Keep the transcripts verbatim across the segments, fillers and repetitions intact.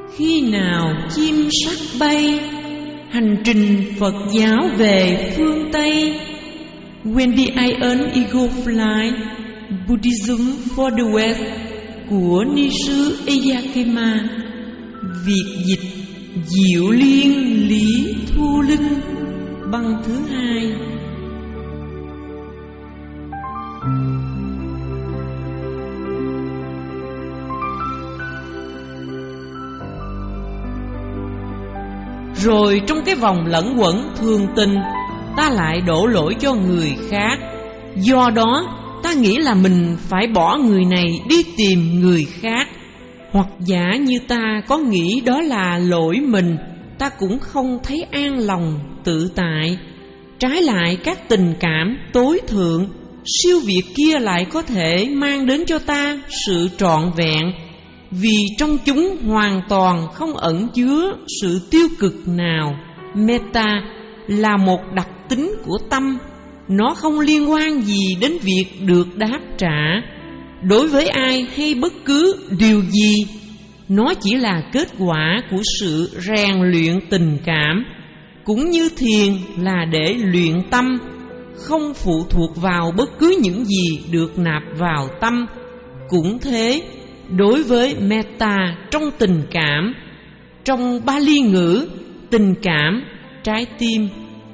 Khi nào chim sắc bay, hành trình Phật giáo về phương Tây. When the Iron Eagle Fly, Buddhism for the West của ni sư Eyakema. Việt dịch Diệu Liên Lý Thu Linh, băng thứ hai. Rồi trong cái vòng lẫn quẩn thường tình, ta lại đổ lỗi cho người khác. Do đó ta nghĩ là mình phải bỏ người này đi tìm người khác. Hoặc giả như ta có nghĩ đó là lỗi mình, ta cũng không thấy an lòng tự tại. Trái lại, các tình cảm tối thượng siêu việt kia lại có thể mang đến cho ta sự trọn vẹn, vì trong chúng hoàn toàn không ẩn chứa sự tiêu cực nào. Metta là một đặc tính của tâm, nó không liên quan gì đến việc được đáp trả đối với ai hay bất cứ điều gì. Nó chỉ là kết quả của sự rèn luyện tình cảm, cũng như thiền là để luyện tâm, không phụ thuộc vào bất cứ những gì được nạp vào tâm. Cũng thế, đối với metta trong tình cảm, trong Pali ngữ, tình cảm, trái tim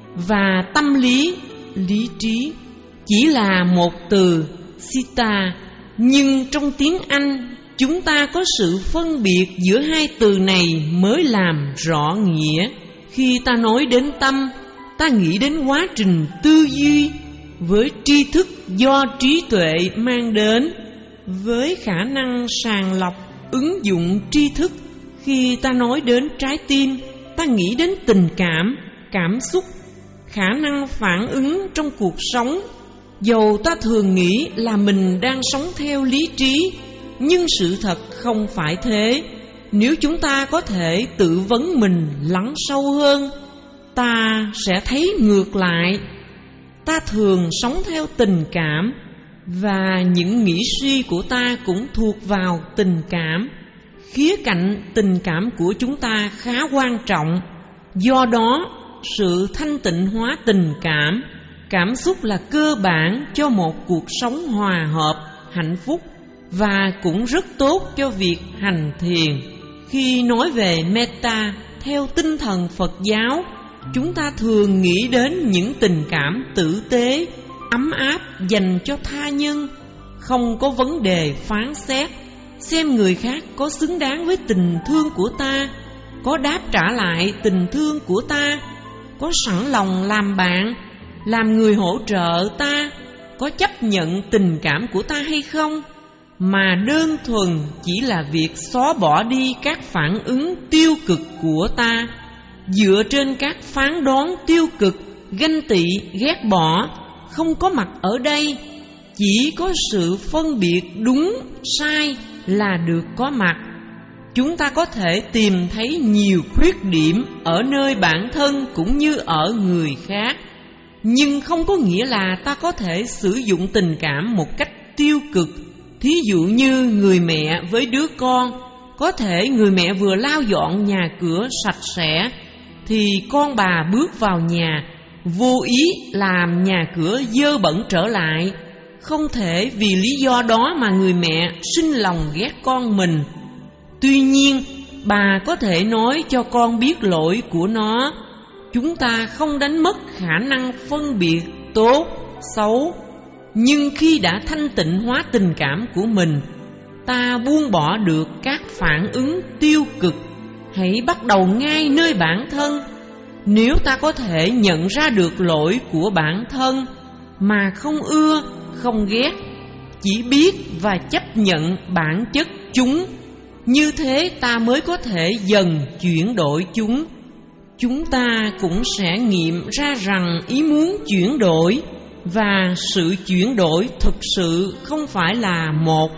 và tâm lý, lý trí chỉ là một từ citta, nhưng trong tiếng Anh chúng ta có sự phân biệt giữa hai từ này mới làm rõ nghĩa. Khi ta nói đến tâm, ta nghĩ đến quá trình tư duy với tri thức do trí tuệ mang đến, với khả năng sàng lọc, ứng dụng tri thức. Khi ta nói đến trái tim, ta nghĩ đến tình cảm, cảm xúc, khả năng phản ứng trong cuộc sống. Dầu ta thường nghĩ là mình đang sống theo lý trí, nhưng sự thật không phải thế. Nếu chúng ta có thể tự vấn mình lắng sâu hơn, ta sẽ thấy ngược lại. Ta thường sống theo tình cảm, và những nghĩ suy của ta cũng thuộc vào tình cảm. Khía cạnh tình cảm của chúng ta khá quan trọng. Do đó, sự thanh tịnh hóa tình cảm, cảm xúc là cơ bản cho một cuộc sống hòa hợp, hạnh phúc, và cũng rất tốt cho việc hành thiền. Khi nói về metta theo tinh thần Phật giáo, chúng ta thường nghĩ đến những tình cảm tử tế, ấm áp dành cho tha nhân, không có vấn đề phán xét, xem người khác có xứng đáng với tình thương của ta, có đáp trả lại tình thương của ta, có sẵn lòng làm bạn, làm người hỗ trợ ta, có chấp nhận tình cảm của ta hay không, mà đơn thuần chỉ là việc xóa bỏ đi các phản ứng tiêu cực của ta, dựa trên các phán đoán tiêu cực, ganh tị, ghét bỏ, không có mặt ở đây. Chỉ có sự phân biệt đúng, sai là được có mặt. Chúng ta có thể tìm thấy nhiều khuyết điểm ở nơi bản thân cũng như ở người khác, nhưng không có nghĩa là ta có thể sử dụng tình cảm một cách tiêu cực. Thí dụ như người mẹ với đứa con, có thể người mẹ vừa lau dọn nhà cửa sạch sẽ, thì con bà bước vào nhà, vô ý làm nhà cửa dơ bẩn trở lại. Không thể vì lý do đó mà người mẹ sinh lòng ghét con mình. Tuy nhiên, bà có thể nói cho con biết lỗi của nó. Chúng ta không đánh mất khả năng phân biệt tốt, xấu. Nhưng khi đã thanh tịnh hóa tình cảm của mình, ta buông bỏ được các phản ứng tiêu cực. Hãy bắt đầu ngay nơi bản thân. Nếu ta có thể nhận ra được lỗi của bản thân mà không ưa, không ghét, chỉ biết và chấp nhận bản chất chúng, như thế ta mới có thể dần chuyển đổi chúng. Chúng ta cũng sẽ nghiệm ra rằng ý muốn chuyển đổi và sự chuyển đổi thực sự không phải là một.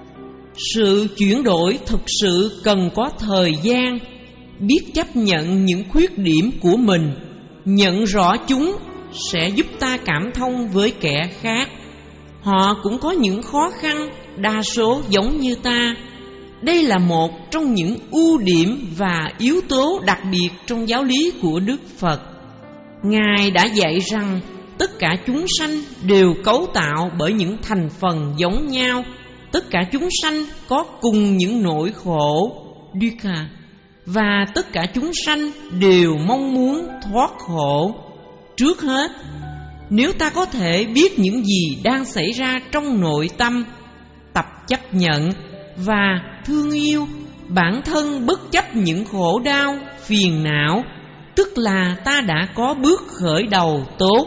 Sự chuyển đổi thực sự cần có thời gian. Biết chấp nhận những khuyết điểm của mình, nhận rõ chúng sẽ giúp ta cảm thông với kẻ khác. Họ cũng có những khó khăn, đa số giống như ta. đây là một trong những ưu điểm và yếu tố đặc biệt trong giáo lý của Đức Phật. Ngài đã dạy rằng tất cả chúng sanh đều cấu tạo bởi những thành phần giống nhau. Tất cả chúng sanh có cùng những nỗi khổ, dukkha, và tất cả chúng sanh đều mong muốn thoát khổ. Trước hết, nếu ta có thể biết những gì đang xảy ra trong nội tâm, tập chấp nhận và thương yêu bản thân bất chấp những khổ đau, phiền não, tức là ta đã có bước khởi đầu tốt.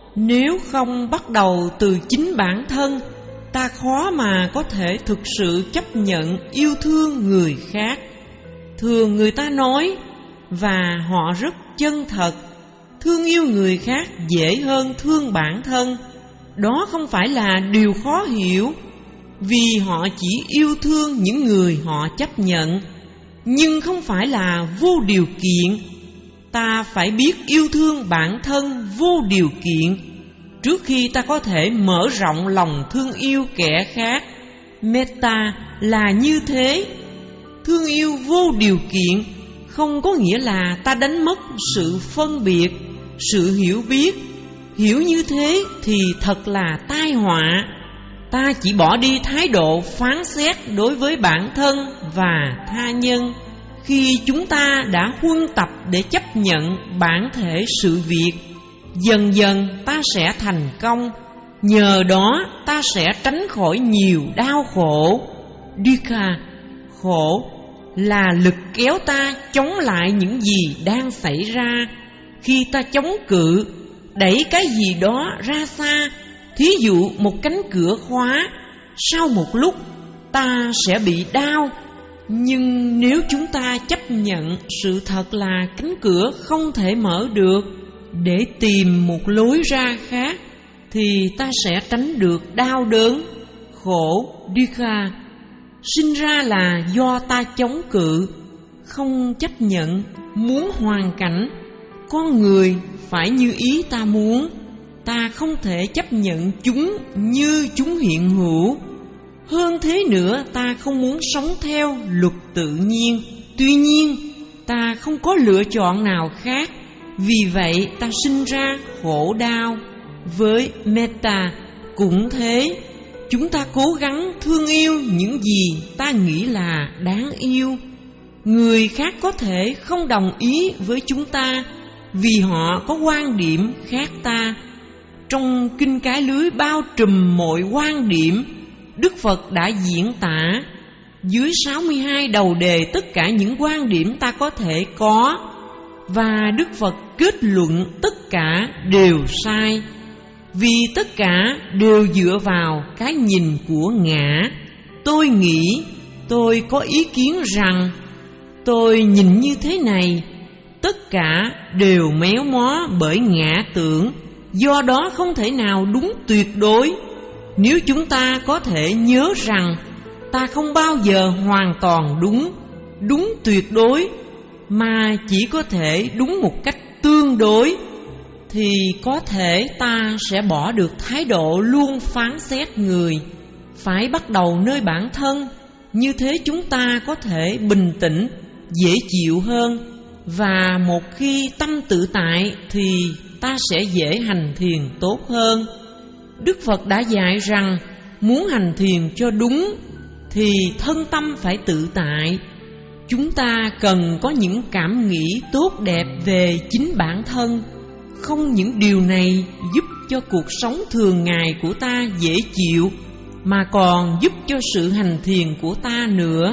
Nếu không bắt đầu từ chính bản thân, ta khó mà có thể thực sự chấp nhận yêu thương người khác. Thường người ta nói, và họ rất chân thật, thương yêu người khác dễ hơn thương bản thân. Đó không phải là điều khó hiểu, vì họ chỉ yêu thương những người họ chấp nhận, nhưng không phải là vô điều kiện. Ta phải biết yêu thương bản thân vô điều kiện trước khi ta có thể mở rộng lòng thương yêu kẻ khác. Metta là như thế. Thương yêu vô điều kiện không có nghĩa là ta đánh mất sự phân biệt, sự hiểu biết. Hiểu như thế thì thật là tai họa. Ta chỉ bỏ đi thái độ phán xét đối với bản thân và tha nhân. Khi chúng ta đã huân tập để chấp nhận bản thể sự việc, dần dần ta sẽ thành công. Nhờ đó ta sẽ tránh khỏi nhiều đau khổ. Dukkha, khổ, là lực kéo ta chống lại những gì đang xảy ra. Khi ta chống cự, đẩy cái gì đó ra xa, thí dụ một cánh cửa khóa, sau một lúc ta sẽ bị đau. Nhưng nếu chúng ta chấp nhận sự thật là cánh cửa không thể mở được, để tìm một lối ra khác, thì ta sẽ tránh được đau đớn. Khổ, dukkha, sinh ra là do ta chống cự, không chấp nhận, muốn hoàn cảnh con người phải như ý ta muốn. Ta không thể chấp nhận chúng như chúng hiện hữu. Hơn thế nữa, ta không muốn sống theo luật tự nhiên. Tuy nhiên, ta không có lựa chọn nào khác, vì vậy ta sinh ra khổ đau. Với metta cũng thế, chúng ta cố gắng thương yêu những gì ta nghĩ là đáng yêu. Người khác có thể không đồng ý với chúng ta vì họ có quan điểm khác ta. Trong Kinh Cái Lưới bao trùm mọi quan điểm, Đức Phật đã diễn tả dưới sáu mươi hai đầu đề tất cả những quan điểm ta có thể có, và Đức Phật kết luận tất cả đều sai, vì tất cả đều dựa vào cái nhìn của ngã. Tôi nghĩ, tôi có ý kiến rằng, tôi nhìn như thế này. Tất cả đều méo mó bởi ngã tưởng, do đó không thể nào đúng tuyệt đối. Nếu chúng ta có thể nhớ rằng ta không bao giờ hoàn toàn đúng, đúng tuyệt đối, mà chỉ có thể đúng một cách tương đối, thì có thể ta sẽ bỏ được thái độ luôn phán xét người. Phải bắt đầu nơi bản thân, như thế chúng ta có thể bình tĩnh, dễ chịu hơn. Và một khi tâm tự tại thì ta sẽ dễ hành thiền tốt hơn. Đức Phật đã dạy rằng muốn hành thiền cho đúng thì thân tâm phải tự tại. Chúng ta cần có những cảm nghĩ tốt đẹp về chính bản thân. Không những điều này giúp cho cuộc sống thường ngày của ta dễ chịu, mà còn giúp cho sự hành thiền của ta nữa.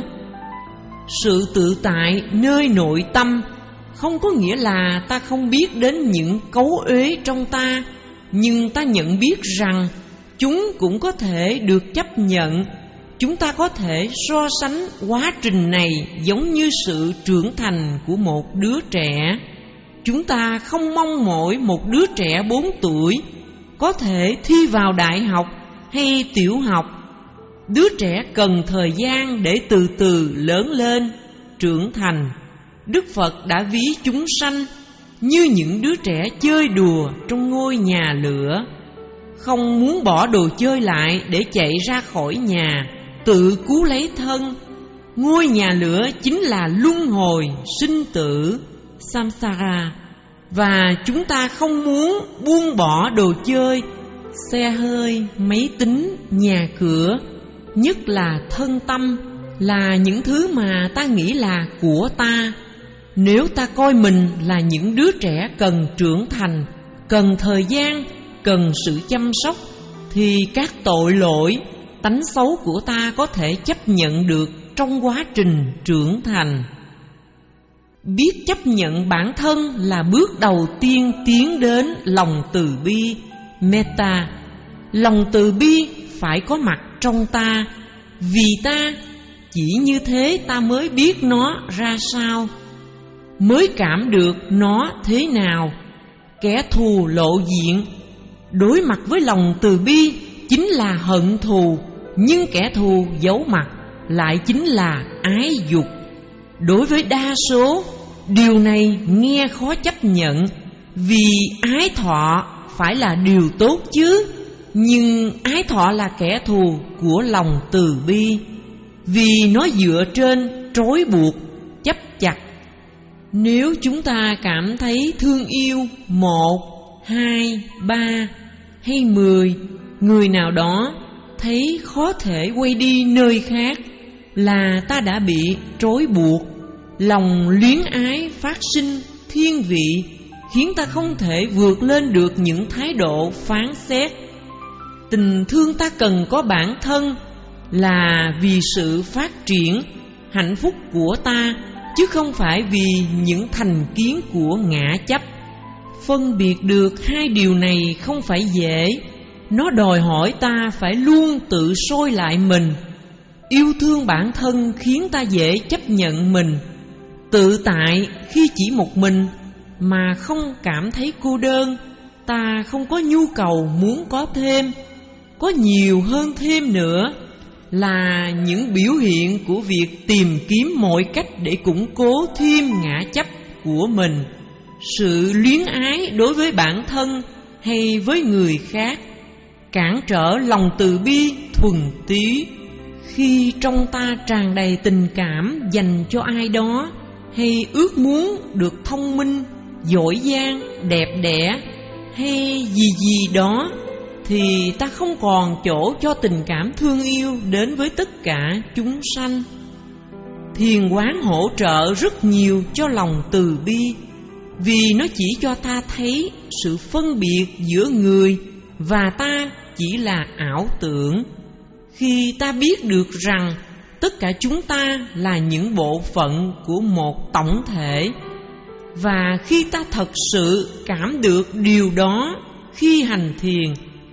Sự tự tại nơi nội tâm không có nghĩa là ta không biết đến những cấu uế trong ta, nhưng ta nhận biết rằng chúng cũng có thể được chấp nhận. Chúng ta có thể so sánh quá trình này giống như sự trưởng thành của một đứa trẻ. Chúng ta không mong mỏi một đứa trẻ bốn tuổi có thể thi vào đại học hay tiểu học. Đứa trẻ cần thời gian để từ từ lớn lên, trưởng thành. Đức Phật đã ví chúng sanh như những đứa trẻ chơi đùa trong ngôi nhà lửa, không muốn bỏ đồ chơi lại để chạy ra khỏi nhà, tự cứu lấy thân. Ngôi nhà lửa chính là luân hồi sinh tử samsara, và chúng ta không muốn buông bỏ đồ chơi, xe hơi, máy tính, nhà cửa, nhất là thân tâm, là những thứ mà ta nghĩ là của ta. Nếu ta coi mình là những đứa trẻ cần trưởng thành, cần thời gian, cần sự chăm sóc, thì các tội lỗi, tánh xấu của ta có thể chấp nhận được trong quá trình trưởng thành. Biết chấp nhận bản thân là bước đầu tiên tiến đến lòng từ bi, metta. Lòng từ bi phải có mặt trong ta, vì ta chỉ như thế ta mới biết nó ra sao, mới cảm được nó thế nào. Kẻ thù lộ diện đối mặt với lòng từ bi chính là hận thù, nhưng kẻ thù giấu mặt lại chính là ái dục. Đối với đa số, điều này nghe khó chấp nhận, vì ái thọ phải là điều tốt chứ, nhưng ái thọ là kẻ thù của lòng từ bi, vì nó dựa trên trói buộc, chấp chặt. Nếu chúng ta cảm thấy thương yêu một, hai, ba hay mười người nào đó, thấy khó thể quay đi nơi khác, là ta đã bị trói buộc. Lòng luyến ái phát sinh thiên vị, khiến ta không thể vượt lên được những thái độ phán xét. Tình thương ta cần có bản thân là vì sự phát triển, hạnh phúc của ta, chứ không phải vì những thành kiến của ngã chấp. Phân biệt được hai điều này không phải dễ, nó đòi hỏi ta phải luôn tự soi lại mình. Yêu thương bản thân khiến ta dễ chấp nhận mình, tự tại khi chỉ một mình mà không cảm thấy cô đơn. Ta không có nhu cầu muốn có thêm, có nhiều hơn thêm nữa, là những biểu hiện của việc tìm kiếm mọi cách để củng cố thêm ngã chấp của mình. Sự luyến ái đối với bản thân hay với người khác cản trở lòng từ bi thuần túy. Khi trong ta tràn đầy tình cảm dành cho ai đó, hay ước muốn được thông minh, giỏi giang, đẹp đẽ hay gì gì đó, thì ta không còn chỗ cho tình cảm thương yêu đến với tất cả chúng sanh. Thiền quán hỗ trợ rất nhiều cho lòng từ bi, vì nó chỉ cho ta thấy sự phân biệt giữa người và ta chỉ là ảo tưởng. Khi ta biết được rằng tất cả chúng ta là những bộ phận của một tổng thể, và khi ta thật sự cảm được điều đó khi hành thiền,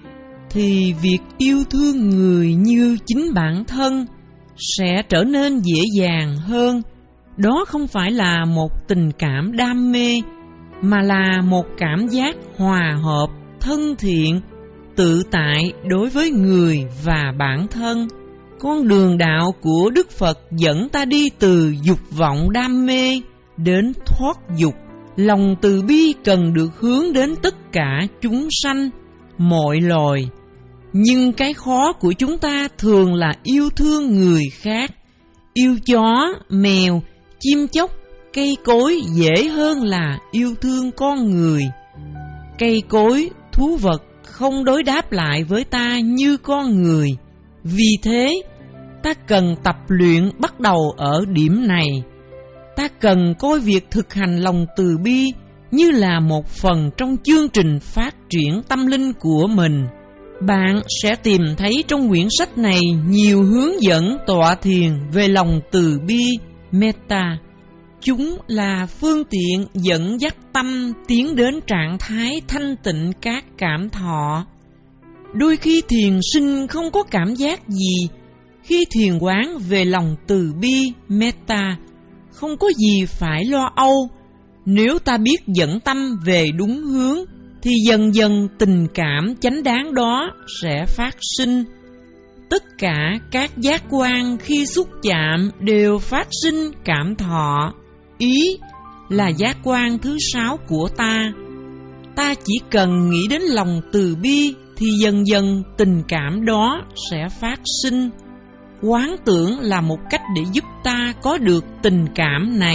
thì việc yêu thương người như chính bản thân sẽ trở nên dễ dàng hơn. Đó không phải là một tình cảm đam mê, mà là một cảm giác hòa hợp, thân thiện, tự tại đối với người và bản thân. Con đường đạo của Đức Phật dẫn ta đi từ dục vọng đam mê đến thoát dục. Lòng từ bi cần được hướng đến tất cả chúng sanh, mọi loài. Nhưng cái khó của chúng ta thường là yêu thương người khác. Yêu chó, mèo, chim chóc, cây cối dễ hơn là yêu thương con người. Cây cối, thú vật không đối đáp lại với ta như con người. Vì thế, ta cần tập luyện bắt đầu ở điểm này. Ta cần coi việc thực hành lòng từ bi như là một phần trong chương trình phát triển tâm linh của mình. Bạn sẽ tìm thấy trong quyển sách này nhiều hướng dẫn tọa thiền về lòng từ bi, metta. Chúng là phương tiện dẫn dắt tâm tiến đến trạng thái thanh tịnh các cảm thọ. Đôi khi thiền sinh không có cảm giác gì khi thiền quán về lòng từ bi, metta. Không có gì phải lo âu. Nếu ta biết dẫn tâm về đúng hướng, thì dần dần tình cảm chánh đáng đó sẽ phát sinh. Tất cả các giác quan khi xúc chạm đều phát sinh cảm thọ. Ý là giác quan thứ sáu của ta. Ta chỉ cần nghĩ đến lòng từ bi thì dần dần tình cảm đó sẽ phát sinh. quán tưởng là một cách để giúp ta có được tình cảm này,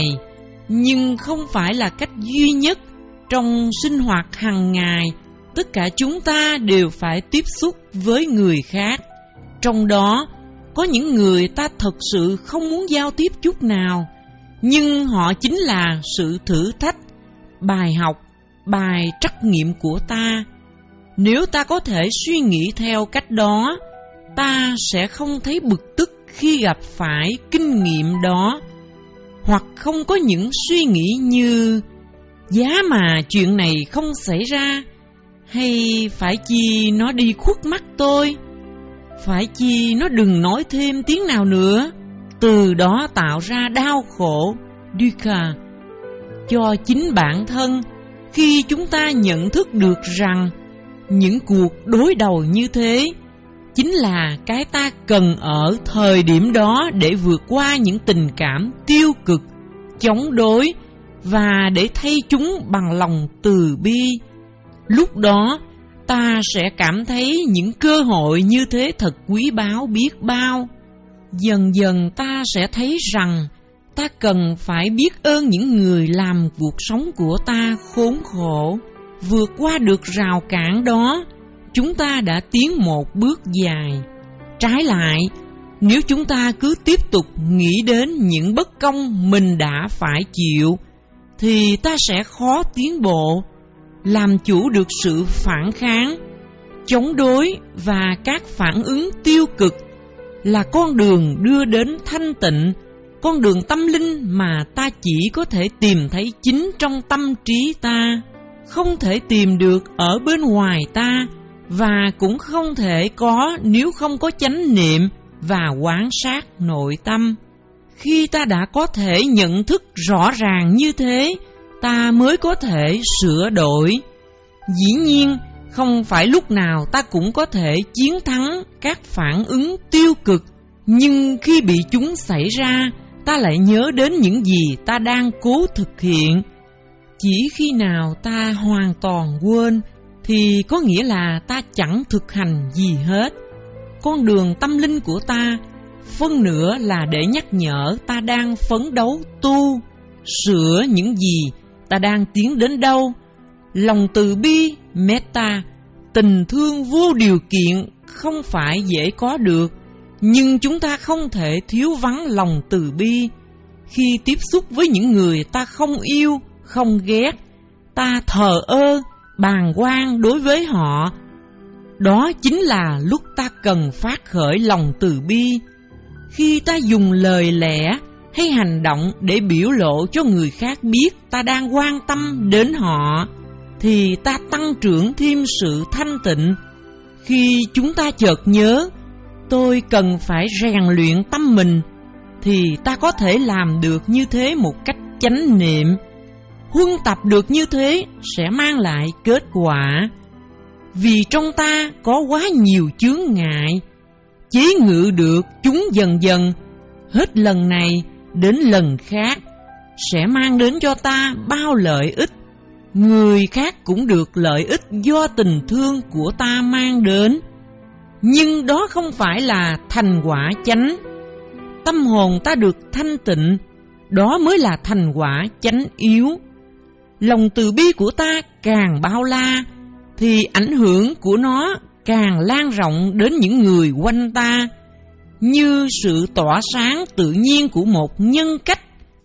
nhưng không phải là cách duy nhất. Trong sinh hoạt hàng ngày, tất cả chúng ta đều phải tiếp xúc với người khác. Trong đó có những người ta thật sự không muốn giao tiếp chút nào, nhưng họ chính là sự thử thách, bài học, bài trắc nghiệm của ta. Nếu ta có thể suy nghĩ theo cách đó, ta sẽ không thấy bực tức khi gặp phải kinh nghiệm đó, hoặc không có những suy nghĩ như giá mà chuyện này không xảy ra, hay phải chi nó đi khuất mắt tôi, phải chi nó đừng nói thêm tiếng nào nữa, từ đó tạo ra đau khổ, dukkha, cho chính bản thân. Khi chúng ta nhận thức được rằng những cuộc đối đầu như thế chính là cái ta cần ở thời điểm đó để vượt qua những tình cảm tiêu cực, chống đối, và để thay chúng bằng lòng từ bi, lúc đó ta sẽ cảm thấy những cơ hội như thế thật quý báu biết bao. Dần dần ta sẽ thấy rằng ta cần phải biết ơn những người làm cuộc sống của ta khốn khổ. Vượt qua được rào cản đó, chúng ta đã tiến một bước dài. Trái lại, nếu chúng ta cứ tiếp tục nghĩ đến những bất công mình đã phải chịu, thì ta sẽ khó tiến bộ, làm chủ được sự phản kháng, chống đối và các phản ứng tiêu cực là con đường đưa đến thanh tịnh, con đường tâm linh mà ta chỉ có thể tìm thấy chính trong tâm trí ta, không thể tìm được ở bên ngoài ta, và cũng không thể có nếu không có chánh niệm và quán sát nội tâm. Khi ta đã có thể nhận thức rõ ràng như thế, ta mới có thể sửa đổi. Dĩ nhiên, không phải lúc nào ta cũng có thể chiến thắng các phản ứng tiêu cực, nhưng khi bị chúng xảy ra, ta lại nhớ đến những gì ta đang cố thực hiện. Chỉ khi nào ta hoàn toàn quên, thì có nghĩa là ta chẳng thực hành gì hết. Con đường tâm linh của ta, phân nửa là để nhắc nhở ta đang phấn đấu tu, sửa những gì, ta đang tiến đến đâu. Lòng từ bi, metta, tình thương vô điều kiện không phải dễ có được, nhưng chúng ta không thể thiếu vắng lòng từ bi. Khi tiếp xúc với những người ta không yêu, không ghét, ta thờ ơ, bàng quan đối với họ, đó chính là lúc ta cần phát khởi lòng từ bi. Khi ta dùng lời lẽ hay hành động để biểu lộ cho người khác biết ta đang quan tâm đến họ, thì ta tăng trưởng thêm sự thanh tịnh. Khi chúng ta chợt nhớ, tôi cần phải rèn luyện tâm mình, thì ta có thể làm được như thế một cách chánh niệm. Huân tập được như thế sẽ mang lại kết quả. Vì trong ta có quá nhiều chướng ngại, chế ngự được chúng dần dần, hết lần này đến lần khác, sẽ mang đến cho ta bao lợi ích. Người khác cũng được lợi ích do tình thương của ta mang đến. Nhưng đó không phải là thành quả chánh. Tâm hồn ta được thanh tịnh, đó mới là thành quả chánh yếu. Lòng từ bi của ta càng bao la, thì ảnh hưởng của nó càng lan rộng đến những người quanh ta, như sự tỏa sáng tự nhiên của một nhân cách.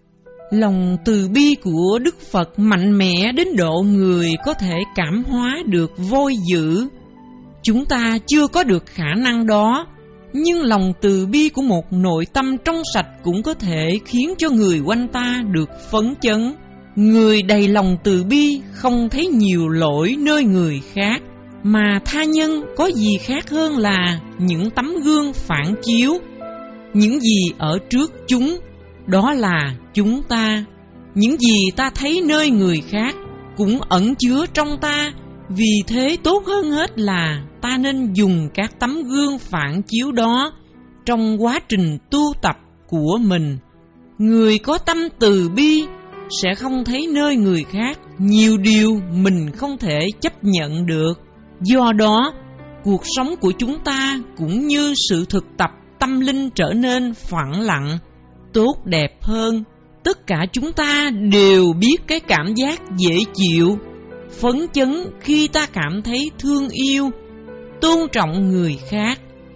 Lòng từ bi của Đức Phật mạnh mẽ đến độ người có thể cảm hóa được vôi dữ. Chúng ta chưa có được khả năng đó, nhưng lòng từ bi của một nội tâm trong sạch cũng có thể khiến cho người quanh ta được phấn chấn. Người đầy lòng từ bi không thấy nhiều lỗi nơi người khác, mà tha nhân có gì khác hơn là những tấm gương phản chiếu. Những gì ở trước chúng, đó là chúng ta. Những gì ta thấy nơi người khác cũng ẩn chứa trong ta. Vì thế tốt hơn hết là ta nên dùng các tấm gương phản chiếu đó trong quá trình tu tập của mình. Người có tâm từ bi sẽ không thấy nơi người khác nhiều điều mình không thể chấp nhận được. Do đó, cuộc sống của chúng ta cũng như sự thực tập tâm linh trở nên phẳng lặng, tốt đẹp hơn. Tất cả chúng ta đều biết cái cảm giác dễ chịu, phấn chấn khi ta cảm thấy thương yêu, tôn trọng người khác.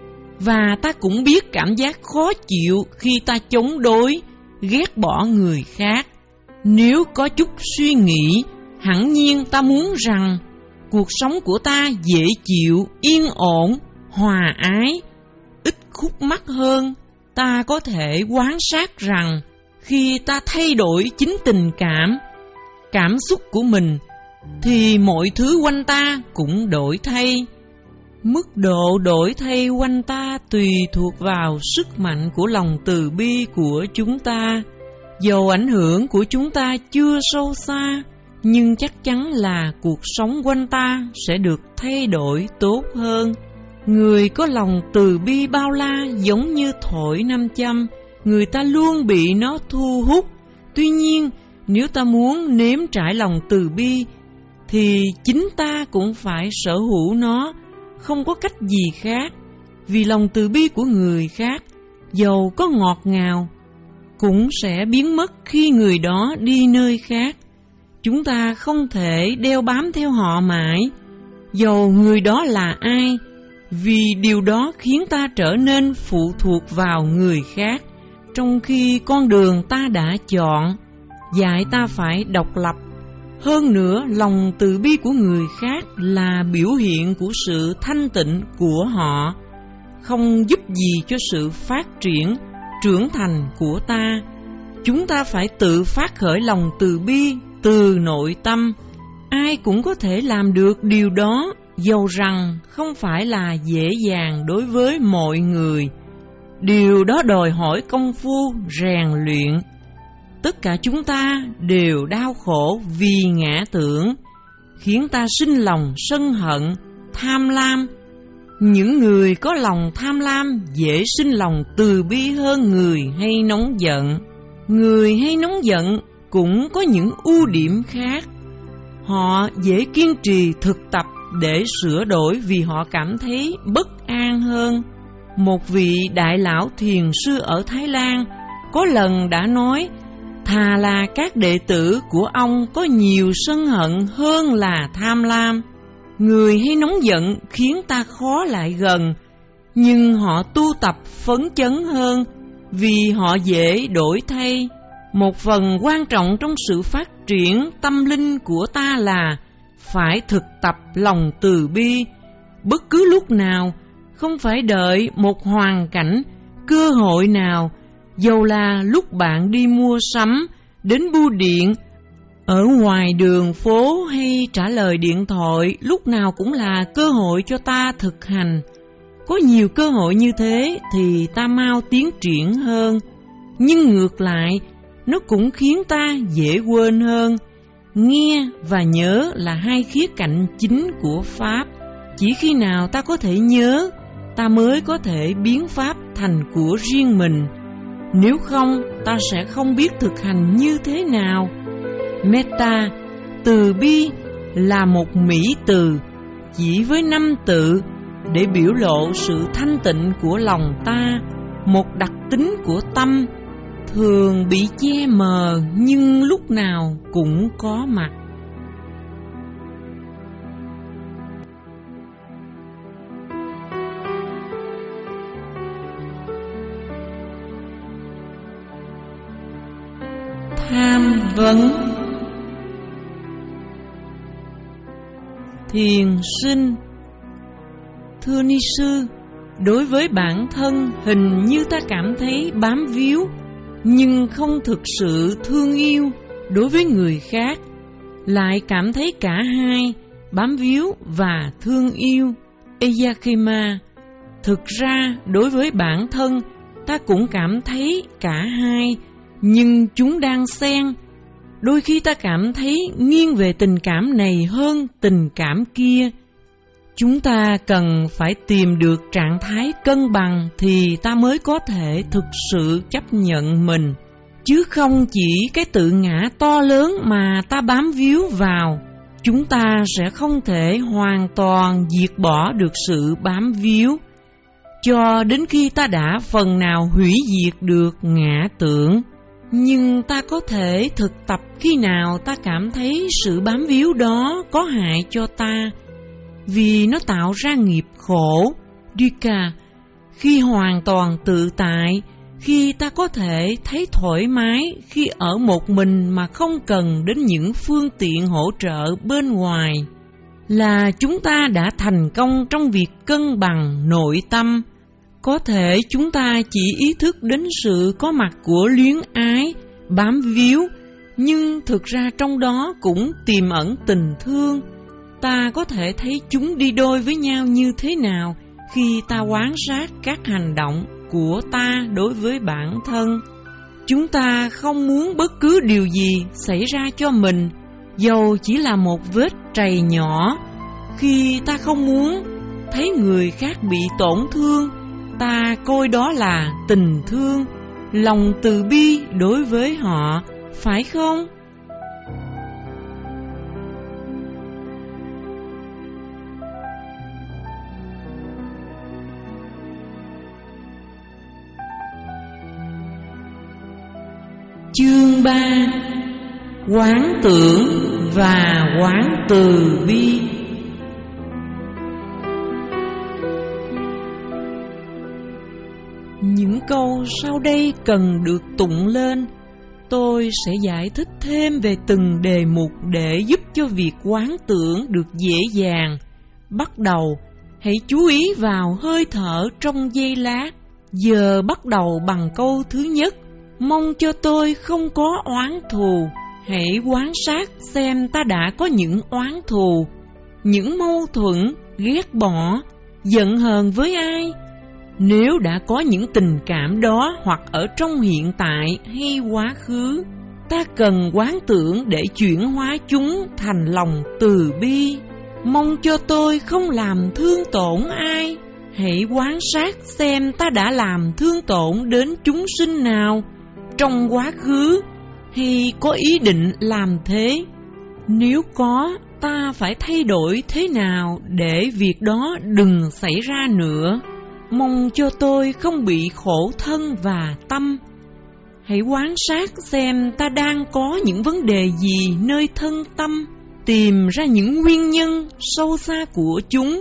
Và ta cũng biết cảm giác khó chịu khi ta chống đối, ghét bỏ người khác. Nếu có chút suy nghĩ, hẳn nhiên ta muốn rằng cuộc sống của ta dễ chịu, yên ổn, hòa ái, ít khúc mắc hơn. Ta có thể quan sát rằng khi ta thay đổi chính tình cảm, cảm xúc của mình, thì mọi thứ quanh ta cũng đổi thay. Mức độ đổi thay quanh ta tùy thuộc vào sức mạnh của lòng từ bi của chúng ta. Dầu ảnh hưởng của chúng ta chưa sâu xa, nhưng chắc chắn là cuộc sống quanh ta sẽ được thay đổi tốt hơn. Người có lòng từ bi bao la giống như thổi nam châm, người ta luôn bị nó thu hút. Tuy nhiên, nếu ta muốn nếm trải lòng từ bi, thì chính ta cũng phải sở hữu nó, không có cách gì khác. Vì lòng từ bi của người khác, dầu có ngọt ngào, cũng sẽ biến mất khi người đó đi nơi khác. Chúng ta không thể đeo bám theo họ mãi, dầu người đó là ai, vì điều đó khiến ta trở nên phụ thuộc vào người khác, trong khi con đường ta đã chọn dạy ta phải độc lập. Hơn nữa, lòng từ bi của người khác là biểu hiện của sự thanh tịnh của họ, không giúp gì cho sự phát triển, trưởng thành của ta. Chúng ta phải tự phát khởi lòng từ bi từ nội tâm. Ai cũng có thể làm được điều đó, dầu rằng không phải là dễ dàng đối với mọi người. Điều đó đòi hỏi công phu rèn luyện. Tất cả chúng ta đều đau khổ vì ngã tưởng, khiến ta sinh lòng sân hận, tham lam. Những người có lòng tham lam dễ sinh lòng từ bi hơn người hay nóng giận. Người hay nóng giận cũng có những ưu điểm khác. Họ dễ kiên trì thực tập để sửa đổi vì họ cảm thấy bất an hơn. Một vị đại lão thiền sư ở Thái Lan có lần đã nói, thà là các đệ tử của ông có nhiều sân hận hơn là tham lam. Người hay nóng giận khiến ta khó lại gần, nhưng họ tu tập phấn chấn hơn vì họ dễ đổi thay. Một phần quan trọng trong sự phát triển tâm linh của ta là phải thực tập lòng từ bi bất cứ lúc nào, không phải đợi một hoàn cảnh, cơ hội nào, dầu là lúc bạn đi mua sắm, đến bưu điện, ở ngoài đường phố hay trả lời điện thoại, lúc nào cũng là cơ hội cho ta thực hành. Có nhiều cơ hội như thế thì ta mau tiến triển hơn, nhưng ngược lại, nó cũng khiến ta dễ quên hơn. Nghe và nhớ là hai khía cạnh chính của Pháp. Chỉ khi nào ta có thể nhớ, ta mới có thể biến Pháp thành của riêng mình. Nếu không, ta sẽ không biết thực hành như thế nào. Metta, từ bi, là một mỹ từ chỉ với năm tự để biểu lộ sự thanh tịnh của lòng ta, một đặc tính của tâm, thường bị che mờ nhưng lúc nào cũng có mặt. Tham vấn. Thiền sinh: thưa ni sư, đối với bản thân hình như ta cảm thấy bám víu, nhưng không thực sự thương yêu. Đối với người khác lại cảm thấy cả hai, bám víu và thương yêu. Eyakema: thực ra đối với bản thân ta cũng cảm thấy cả hai, nhưng chúng đang xen. Đôi khi ta cảm thấy nghiêng về tình cảm này hơn tình cảm kia. Chúng ta cần phải tìm được trạng thái cân bằng thì ta mới có thể thực sự chấp nhận mình, chứ không chỉ cái tự ngã to lớn mà ta bám víu vào. Chúng ta sẽ không thể hoàn toàn diệt bỏ được sự bám víu. cho đến khi ta đã phần nào hủy diệt được ngã tưởng. Nhưng ta có thể thực tập khi nào ta cảm thấy sự bám víu đó có hại cho ta, vì nó tạo ra nghiệp khổ. Dukkha, khi hoàn toàn tự tại, khi ta có thể thấy thoải mái khi ở một mình mà không cần đến những phương tiện hỗ trợ bên ngoài, là chúng ta đã thành công trong việc cân bằng nội tâm. Có thể chúng ta chỉ ý thức đến sự có mặt của luyến ái, bám víu, nhưng thực ra trong đó cũng tiềm ẩn tình thương. Ta có thể thấy chúng đi đôi với nhau như thế nào khi ta quan sát các hành động của ta đối với bản thân. Chúng ta không muốn bất cứ điều gì xảy ra cho mình, dầu chỉ là một vết trầy nhỏ. Khi ta không muốn thấy người khác bị tổn thương, ta coi đó là tình thương, lòng từ bi đối với họ, phải không? Chương ba. Quán tưởng và quán từ bi. Những câu sau đây cần được tụng lên. Tôi sẽ giải thích thêm về từng đề mục để giúp cho việc quán tưởng được dễ dàng. Bắt đầu, hãy chú ý vào hơi thở trong giây lát. Giờ bắt đầu bằng câu thứ nhất. Mong cho tôi không có oán thù. Hãy quan sát xem ta đã có những oán thù, những mâu thuẫn, ghét bỏ, giận hờn với ai. Nếu đã có những tình cảm đó hoặc ở trong hiện tại hay quá khứ, ta cần quán tưởng để chuyển hóa chúng thành lòng từ bi. Mong cho tôi không làm thương tổn ai. Hãy quan sát xem ta đã làm thương tổn đến chúng sinh nào trong quá khứ hay có ý định làm thế. Nếu có, ta phải thay đổi thế nào để việc đó đừng xảy ra nữa. Mong cho tôi không bị khổ thân và tâm. Hãy quan sát xem ta đang có những vấn đề gì nơi thân tâm, tìm ra những nguyên nhân sâu xa của chúng.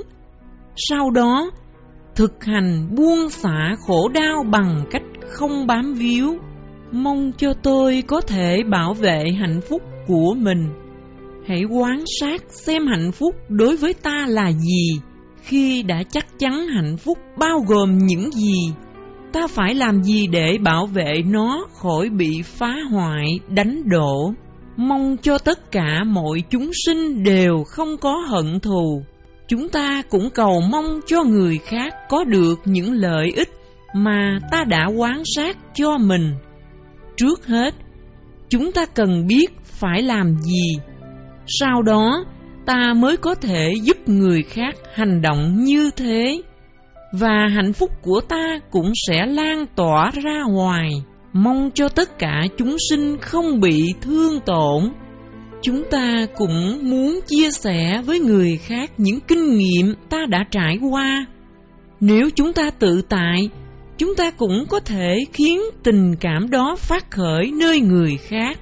Sau đó, thực hành buông xả khổ đau bằng cách không bám víu. Mong cho tôi có thể bảo vệ hạnh phúc của mình. Hãy quan sát xem hạnh phúc đối với ta là gì. Khi đã chắc chắn hạnh phúc bao gồm những gì, ta phải làm gì để bảo vệ nó khỏi bị phá hoại, đánh đổ. Mong cho tất cả mọi chúng sinh đều không có hận thù. Chúng ta cũng cầu mong cho người khác có được những lợi ích mà ta đã quan sát cho mình. Trước hết, chúng ta cần biết phải làm gì. Sau đó, ta mới có thể giúp người khác hành động như thế. Và hạnh phúc của ta cũng sẽ lan tỏa ra ngoài. Mong cho tất cả chúng sinh không bị thương tổn. Chúng ta cũng muốn chia sẻ với người khác những kinh nghiệm ta đã trải qua. Nếu chúng ta tự tại, chúng ta cũng có thể khiến tình cảm đó phát khởi nơi người khác.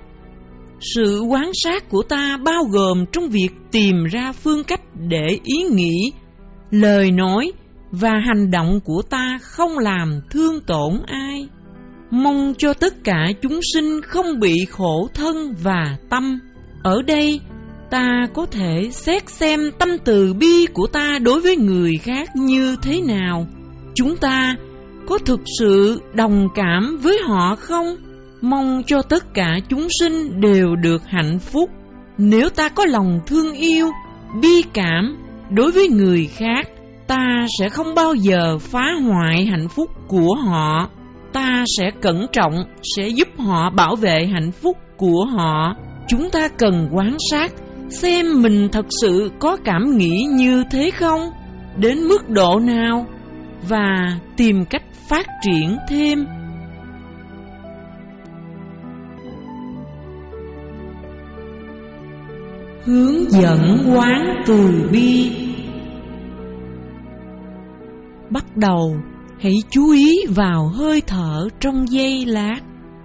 Sự quan sát của ta bao gồm trong việc tìm ra phương cách để ý nghĩ, lời nói và hành động của ta không làm thương tổn ai. Mong cho tất cả chúng sinh không bị khổ thân và tâm. Ở đây, ta có thể xét xem tâm từ bi của ta đối với người khác như thế nào. Chúng ta có thực sự đồng cảm với họ không? Mong cho tất cả chúng sinh đều được hạnh phúc. Nếu ta có lòng thương yêu, bi cảm đối với người khác, ta sẽ không bao giờ phá hoại hạnh phúc của họ. Ta sẽ cẩn trọng, sẽ giúp họ bảo vệ hạnh phúc của họ. Chúng ta cần quan sát xem mình thật sự có cảm nghĩ như thế không, đến mức độ nào, và tìm cách phát triển thêm. Hướng dẫn quán từ bi. Bắt đầu, Hãy chú ý vào hơi thở trong giây lát.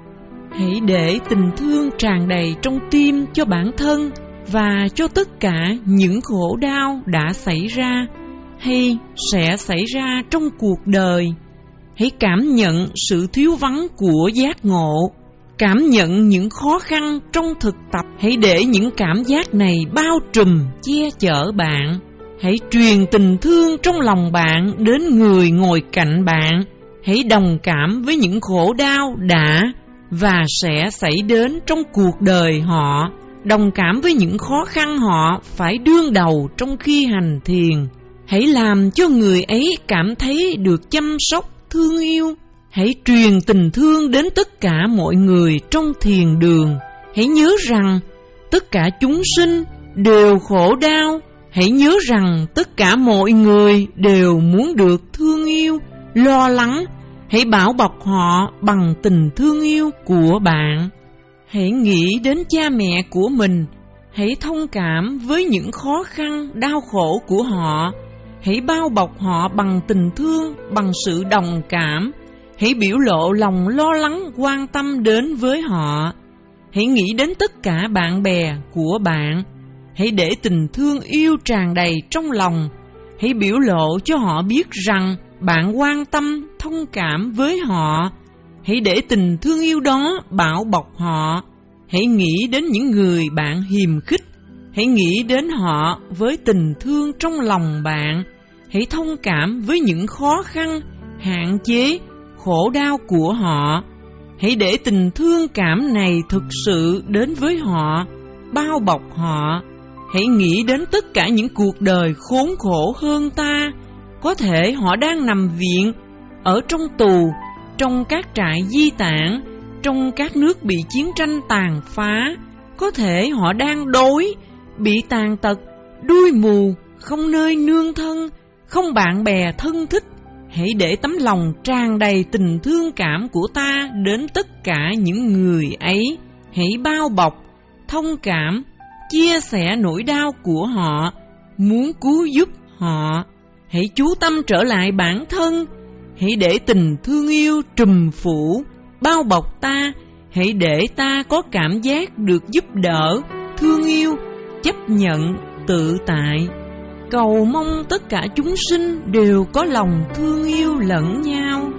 Hãy để tình thương tràn đầy trong tim cho bản thân và cho tất cả những khổ đau đã xảy ra hay sẽ xảy ra trong cuộc đời. Hãy cảm nhận sự thiếu vắng của giác ngộ, cảm nhận những khó khăn trong thực tập. Hãy để những cảm giác này bao trùm, che chở bạn. Hãy truyền tình thương trong lòng bạn đến người ngồi cạnh bạn. Hãy đồng cảm với những khổ đau đã và sẽ xảy đến trong cuộc đời họ. Đồng cảm với những khó khăn họ phải đương đầu trong khi hành thiền. Hãy làm cho người ấy cảm thấy được chăm sóc, thương yêu. Hãy truyền tình thương đến tất cả mọi người trong thiền đường. Hãy nhớ rằng tất cả chúng sinh đều khổ đau. Hãy nhớ rằng tất cả mọi người đều muốn được thương yêu, lo lắng. Hãy bảo bọc họ bằng tình thương yêu của bạn. Hãy nghĩ đến cha mẹ của mình. Hãy thông cảm với những khó khăn, đau khổ của họ. Hãy bao bọc họ bằng tình thương, bằng sự đồng cảm. Hãy biểu lộ lòng lo lắng, quan tâm đến với họ. Hãy nghĩ đến tất cả bạn bè của bạn. Hãy để tình thương yêu tràn đầy trong lòng. Hãy biểu lộ cho họ biết rằng bạn quan tâm, thông cảm với họ. Hãy để tình thương yêu đó bảo bọc họ. Hãy nghĩ đến những người bạn hiềm khích. Hãy nghĩ đến họ với tình thương trong lòng bạn. Hãy thông cảm với những khó khăn, hạn chế, khổ đau của họ. Hãy để tình thương cảm này thực sự đến với họ, bao bọc họ. Hãy nghĩ đến tất cả những cuộc đời khốn khổ hơn ta. Có thể họ đang nằm viện, ở trong tù, trong các trại di tản, trong các nước bị chiến tranh tàn phá. Có thể họ đang đói, bị tàn tật, đuôi mù, không nơi nương thân, không bạn bè thân thích. Hãy để tấm lòng tràn đầy tình thương cảm của ta đến tất cả những người ấy. Hãy bao bọc, thông cảm, chia sẻ nỗi đau của họ, muốn cứu giúp họ. Hãy chú tâm trở lại bản thân. Hãy để tình thương yêu trùm phủ, bao bọc ta. Hãy để ta có cảm giác được giúp đỡ, thương yêu, chấp nhận, tự tại. Cầu mong tất cả chúng sinh đều có lòng thương yêu lẫn nhau.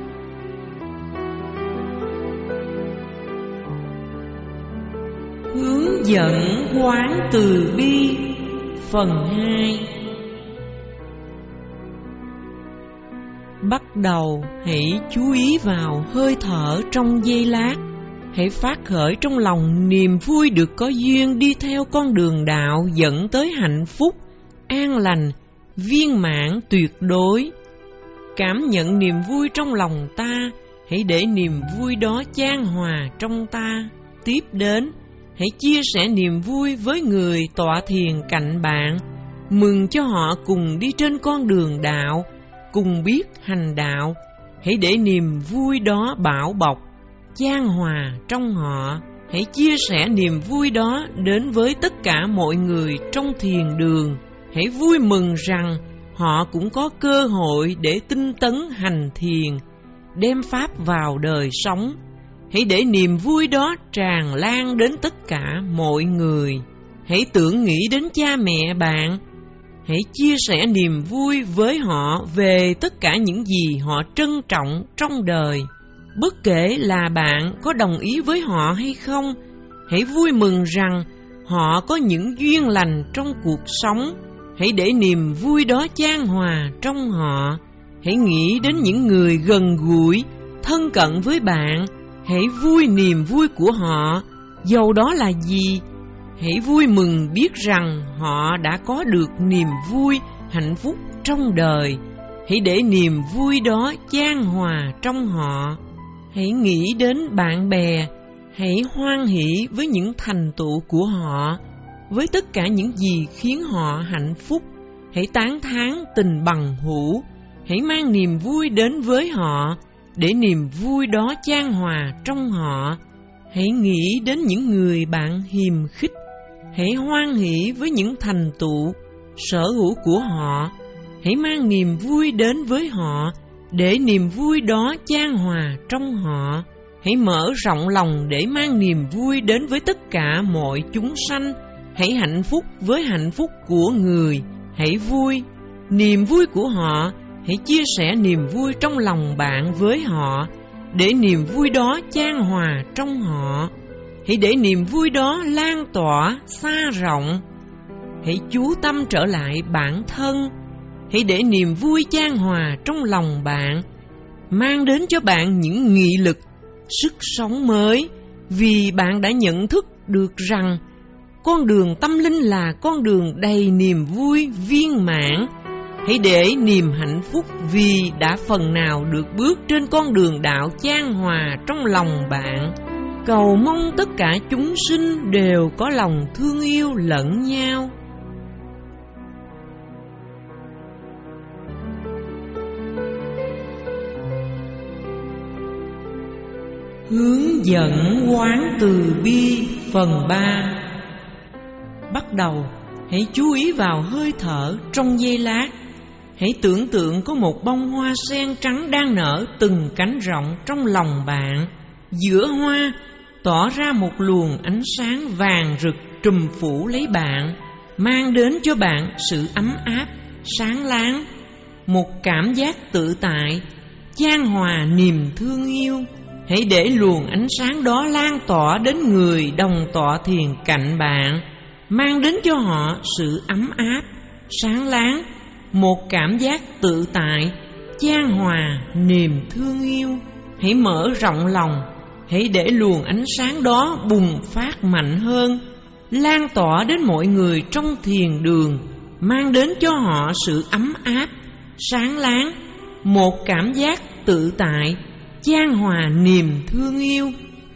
Hướng dẫn quán từ bi phần hai. Bắt đầu hãy chú ý vào hơi thở trong giây lát. Hãy phát khởi trong lòng niềm vui được có duyên đi theo con đường đạo dẫn tới hạnh phúc, an lành, viên mãn tuyệt đối. Cảm nhận niềm vui trong lòng ta. Hãy để niềm vui đó chan hòa trong ta. Tiếp đến, hãy chia sẻ niềm vui với người tọa thiền cạnh bạn. Mừng cho họ cùng đi trên con đường đạo, cùng biết hành đạo. Hãy để niềm vui đó bảo bọc, chan hòa trong họ. Hãy chia sẻ niềm vui đó đến với tất cả mọi người trong thiền đường. Hãy vui mừng rằng họ cũng có cơ hội để tinh tấn hành thiền, đem pháp vào đời sống. Hãy để niềm vui đó tràn lan đến tất cả mọi người. Hãy tưởng nghĩ đến cha mẹ bạn. Hãy chia sẻ niềm vui với họ về tất cả những gì họ trân trọng trong đời. Bất kể là bạn có đồng ý với họ hay không, hãy vui mừng rằng họ có những duyên lành trong cuộc sống. Hãy để niềm vui đó chan hòa trong họ. Hãy nghĩ đến những người gần gũi, thân cận với bạn. Hãy vui niềm vui của họ, dầu đó là gì. Hãy vui mừng biết rằng họ đã có được niềm vui, hạnh phúc trong đời. Hãy để niềm vui đó chan hòa trong họ. Hãy nghĩ đến bạn bè. Hãy hoan hỷ với những thành tựu của họ, với tất cả những gì khiến họ hạnh phúc. Hãy tán thán tình bằng hữu. Hãy mang niềm vui đến với họ, để niềm vui đó chan hòa trong họ. Hãy nghĩ đến những người bạn hiềm khích. Hãy hoan hỷ với những thành tựu, sở hữu của họ. Hãy mang niềm vui đến với họ, để niềm vui đó chan hòa trong họ. Hãy mở rộng lòng để mang niềm vui đến với tất cả mọi chúng sanh. Hãy hạnh phúc với hạnh phúc của người. Hãy vui niềm vui của họ. Hãy chia sẻ niềm vui trong lòng bạn với họ, để niềm vui đó chan hòa trong họ. Hãy để niềm vui đó lan tỏa xa rộng. Hãy chú tâm trở lại bản thân. Hãy để niềm vui chan hòa trong lòng bạn, mang đến cho bạn những nghị lực, sức sống mới, vì bạn đã nhận thức được rằng con đường tâm linh là con đường đầy niềm vui viên mãn. Hãy để niềm hạnh phúc vì đã phần nào được bước trên con đường đạo chan hòa trong lòng bạn. Cầu mong tất cả chúng sinh đều có lòng thương yêu lẫn nhau. Hướng dẫn quán từ bi phần ba. Bắt đầu, hãy chú ý vào hơi thở trong giây lát. Hãy tưởng tượng có một bông hoa sen trắng đang nở từng cánh rộng trong lòng bạn. Giữa hoa tỏ ra một luồng ánh sáng vàng rực trùm phủ lấy bạn, mang đến cho bạn sự ấm áp, sáng láng, một cảm giác tự tại, chan hòa niềm thương yêu. Hãy để luồng ánh sáng đó lan tỏa đến người đồng tọa thiền cạnh bạn, mang đến cho họ sự ấm áp, sáng láng, một cảm giác tự tại, chan hòa niềm thương yêu. Hãy mở rộng lòng. Hãy để luồng ánh sáng đó bùng phát mạnh hơn, lan tỏa đến mọi người trong thiền đường, mang đến cho họ sự ấm áp, sáng láng, một cảm giác tự tại, chan hòa niềm thương yêu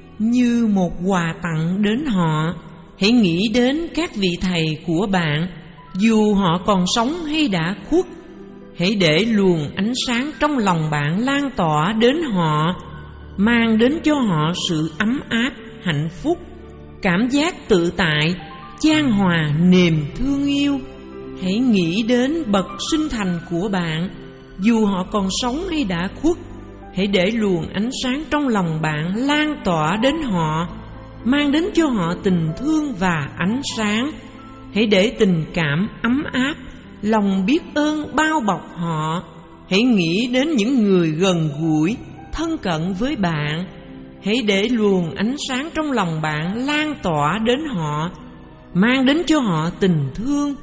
như một quà tặng đến họ. Hãy nghĩ đến các vị thầy của bạn, dù họ còn sống hay đã khuất. Hãy để luồng ánh sáng trong lòng bạn lan tỏa đến họ, mang đến cho họ sự ấm áp, hạnh phúc, cảm giác tự tại, chan hòa niềm thương yêu. Hãy nghĩ đến bậc sinh thành của bạn, dù họ còn sống hay đã khuất. Hãy để luồng ánh sáng trong lòng bạn lan tỏa đến họ, mang đến cho họ tình thương và ánh sáng. Hãy để tình cảm ấm áp, lòng biết ơn bao bọc họ. Hãy nghĩ đến những người gần gũi, thân cận với bạn. Hãy để luồng ánh sáng trong lòng bạn lan tỏa đến họ, mang đến cho họ tình thương,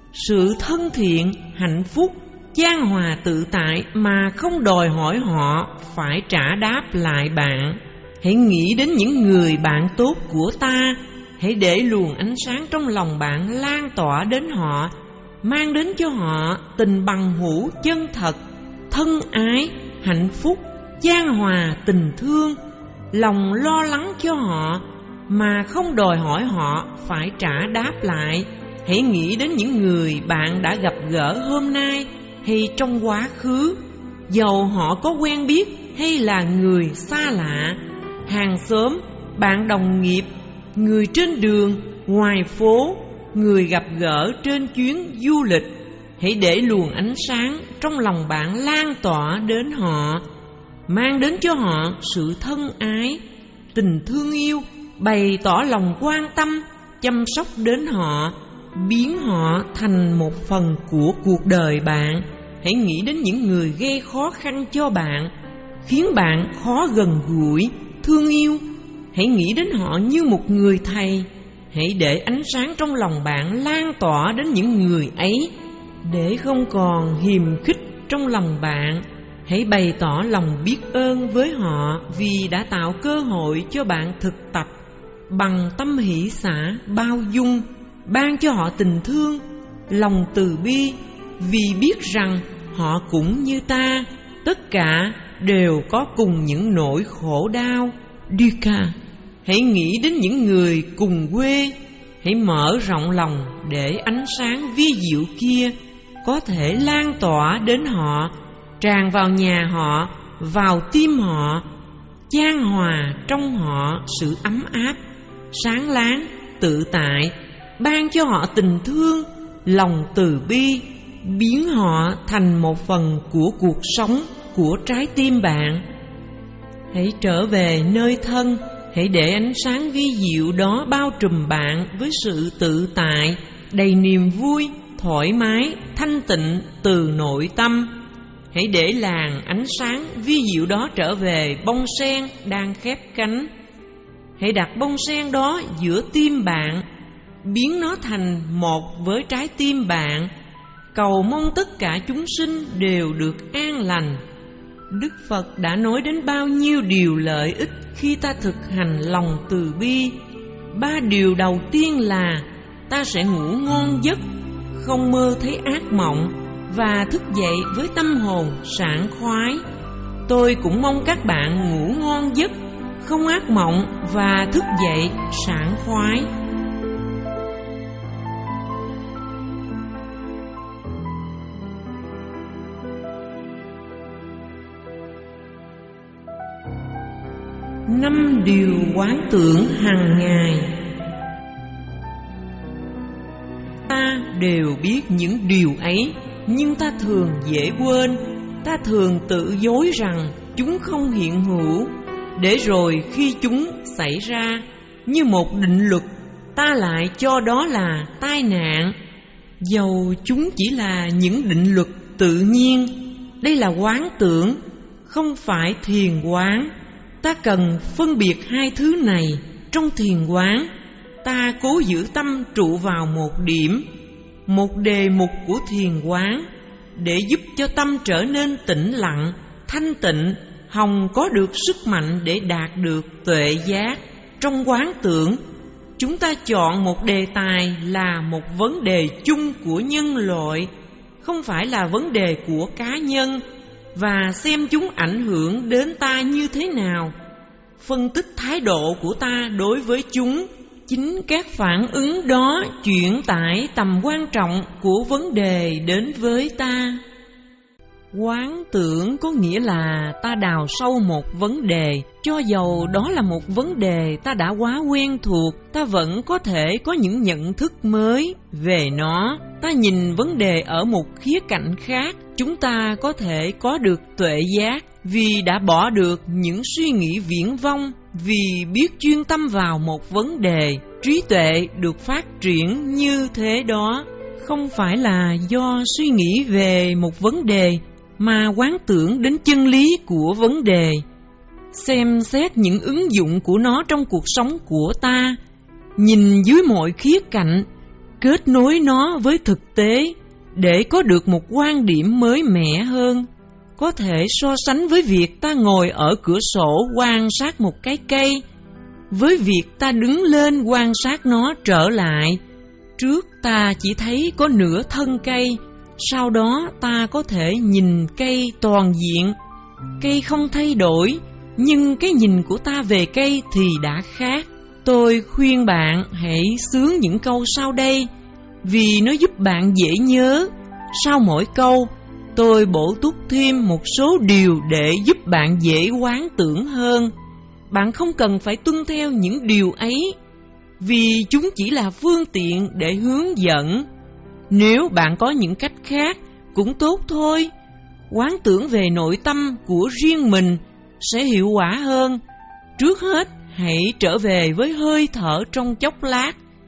sự thân thiện, hạnh phúc, chan hòa tự tại mà không đòi hỏi họ phải trả đáp lại bạn. Hãy nghĩ đến những người bạn tốt của ta. Hãy để luồng ánh sáng trong lòng bạn lan tỏa đến họ, mang đến cho họ tình bằng hữu chân thật, thân ái, hạnh phúc, chan hòa tình thương, lòng lo lắng cho họ mà không đòi hỏi họ phải trả đáp lại. Hãy nghĩ đến những người bạn đã gặp gỡ hôm nay hay trong quá khứ, dầu họ có quen biết hay là người xa lạ, hàng xóm, bạn đồng nghiệp, người trên đường, ngoài phố, người gặp gỡ trên chuyến du lịch. Hãy để luồng ánh sáng trong lòng bạn lan tỏa đến họ, mang đến cho họ sự thân ái, tình thương yêu, bày tỏ lòng quan tâm, chăm sóc đến họ, biến họ thành một phần của cuộc đời bạn. Hãy nghĩ đến những người gây khó khăn cho bạn, khiến bạn khó gần gũi, thương yêu. Hãy nghĩ đến họ như một người thầy. Hãy để ánh sáng trong lòng bạn lan tỏa đến những người ấy, để không còn hiềm khích trong lòng bạn. Hãy bày tỏ lòng biết ơn với họ vì đã tạo cơ hội cho bạn thực tập bằng tâm hỷ xả bao dung, ban cho họ tình thương, lòng từ bi, vì biết rằng họ cũng như ta, tất cả đều có cùng những nỗi khổ đau. Dukkha. Hãy nghĩ đến những người cùng quê. Hãy mở rộng lòng để ánh sáng vi diệu kia có thể lan tỏa đến họ, tràn vào nhà họ, vào tim họ, chan hòa trong họ sự ấm áp, sáng láng, tự tại, ban cho họ tình thương, lòng từ bi, biến họ thành một phần của cuộc sống của trái tim bạn. Hãy trở về nơi thân, hãy để ánh sáng vi diệu đó bao trùm bạn với sự tự tại, đầy niềm vui, thoải mái, thanh tịnh từ nội tâm. Hãy để làn ánh sáng vi diệu đó trở về bông sen đang khép cánh. Hãy đặt bông sen đó giữa tim bạn, biến nó thành một với trái tim bạn. Cầu mong tất cả chúng sinh đều được an lành. Đức Phật đã nói đến bao nhiêu điều lợi ích khi ta thực hành lòng từ bi. Ba điều đầu tiên là ta sẽ ngủ ngon giấc, không mơ thấy ác mộng, và thức dậy với tâm hồn sảng khoái. Tôi cũng mong các bạn ngủ ngon giấc, không ác mộng và thức dậy sảng khoái. Năm điều quán tưởng hàng ngày. Ta đều biết những điều ấy, nhưng ta thường dễ quên. Ta thường tự dối rằng chúng không hiện hữu, để rồi khi chúng xảy ra như một định luật, ta lại cho đó là tai nạn, dầu chúng chỉ là những định luật tự nhiên. Đây là quán tưởng, không phải thiền quán. Ta cần phân biệt hai thứ này. Trong thiền quán, ta cố giữ tâm trụ vào một điểm, một đề mục của thiền quán, để giúp cho tâm trở nên tĩnh lặng, thanh tịnh, hòng có được sức mạnh để đạt được tuệ giác. Trong quán tưởng, chúng ta chọn một đề tài là một vấn đề chung của nhân loại, không phải là vấn đề của cá nhân, và xem chúng ảnh hưởng đến ta như thế nào. Phân tích thái độ của ta đối với chúng. Chính các phản ứng đó chuyển tải tầm quan trọng của vấn đề đến với ta. Quán tưởng có nghĩa là ta đào sâu một vấn đề, cho dầu đó là một vấn đề ta đã quá quen thuộc, ta vẫn có thể có những nhận thức mới về nó. Ta nhìn vấn đề ở một khía cạnh khác, chúng ta có thể có được tuệ giác vì đã bỏ được những suy nghĩ viển vông, vì biết chuyên tâm vào một vấn đề. Trí tuệ được phát triển như thế đó, không phải là do suy nghĩ về một vấn đề, mà quán tưởng đến chân lý của vấn đề, xem xét những ứng dụng của nó trong cuộc sống của ta, nhìn dưới mọi khía cạnh, kết nối nó với thực tế để có được một quan điểm mới mẻ hơn. Có thể so sánh với việc ta ngồi ở cửa sổ quan sát một cái cây, với việc ta đứng lên quan sát nó trở lại. Trước ta chỉ thấy có nửa thân cây, sau đó ta có thể nhìn cây toàn diện. Cây không thay đổi, nhưng cái nhìn của ta về cây thì đã khác. Tôi khuyên bạn hãy xướng những câu sau đây, vì nó giúp bạn dễ nhớ. Sau mỗi câu, tôi bổ túc thêm một số điều để giúp bạn dễ quán tưởng hơn. Bạn không cần phải tuân theo những điều ấy, vì chúng chỉ là phương tiện để hướng dẫn. Nếu bạn có những cách khác cũng tốt thôi. Quán tưởng về nội tâm của riêng mình sẽ hiệu quả hơn. Trước hết, hãy trở về với hơi thở trong chốc lát,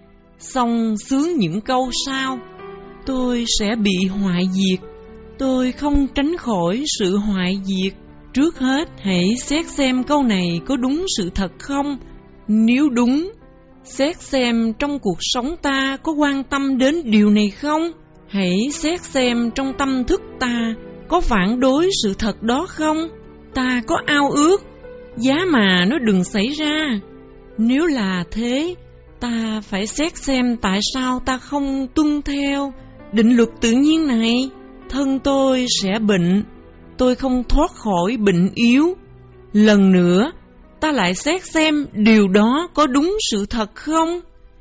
xong xướng những câu sau. Tôi sẽ bị hoại diệt. Tôi không tránh khỏi sự hoại diệt. Trước hết, hãy xét xem câu này có đúng sự thật không. Nếu đúng, xét xem trong cuộc sống ta có quan tâm đến điều này không. Hãy xét xem trong tâm thức ta có phản đối sự thật đó không. Ta có ao ước giá mà nó đừng xảy ra. Nếu là thế, ta phải xét xem tại sao ta không tuân theo định luật tự nhiên này. Thân tôi sẽ bệnh, tôi không thoát khỏi bệnh yếu. Lần nữa, ta lại xét xem điều đó có đúng sự thật không.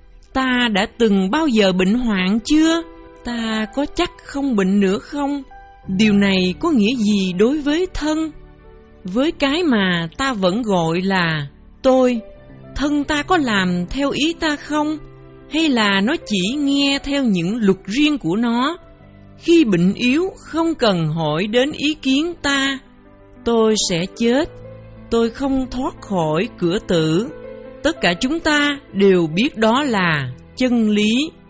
Ta đã từng bao giờ bệnh hoạn chưa? Ta có chắc không bệnh nữa không? Điều này có nghĩa gì đối với thân? Với cái mà ta vẫn gọi là tôi, thân ta có làm theo ý ta không? Hay là nó chỉ nghe theo những luật riêng của nó? Khi bệnh yếu không cần hỏi đến ý kiến ta. tôi sẽ chết, tôi không thoát khỏi cửa tử. Tất cả chúng ta đều biết đó là chân lý.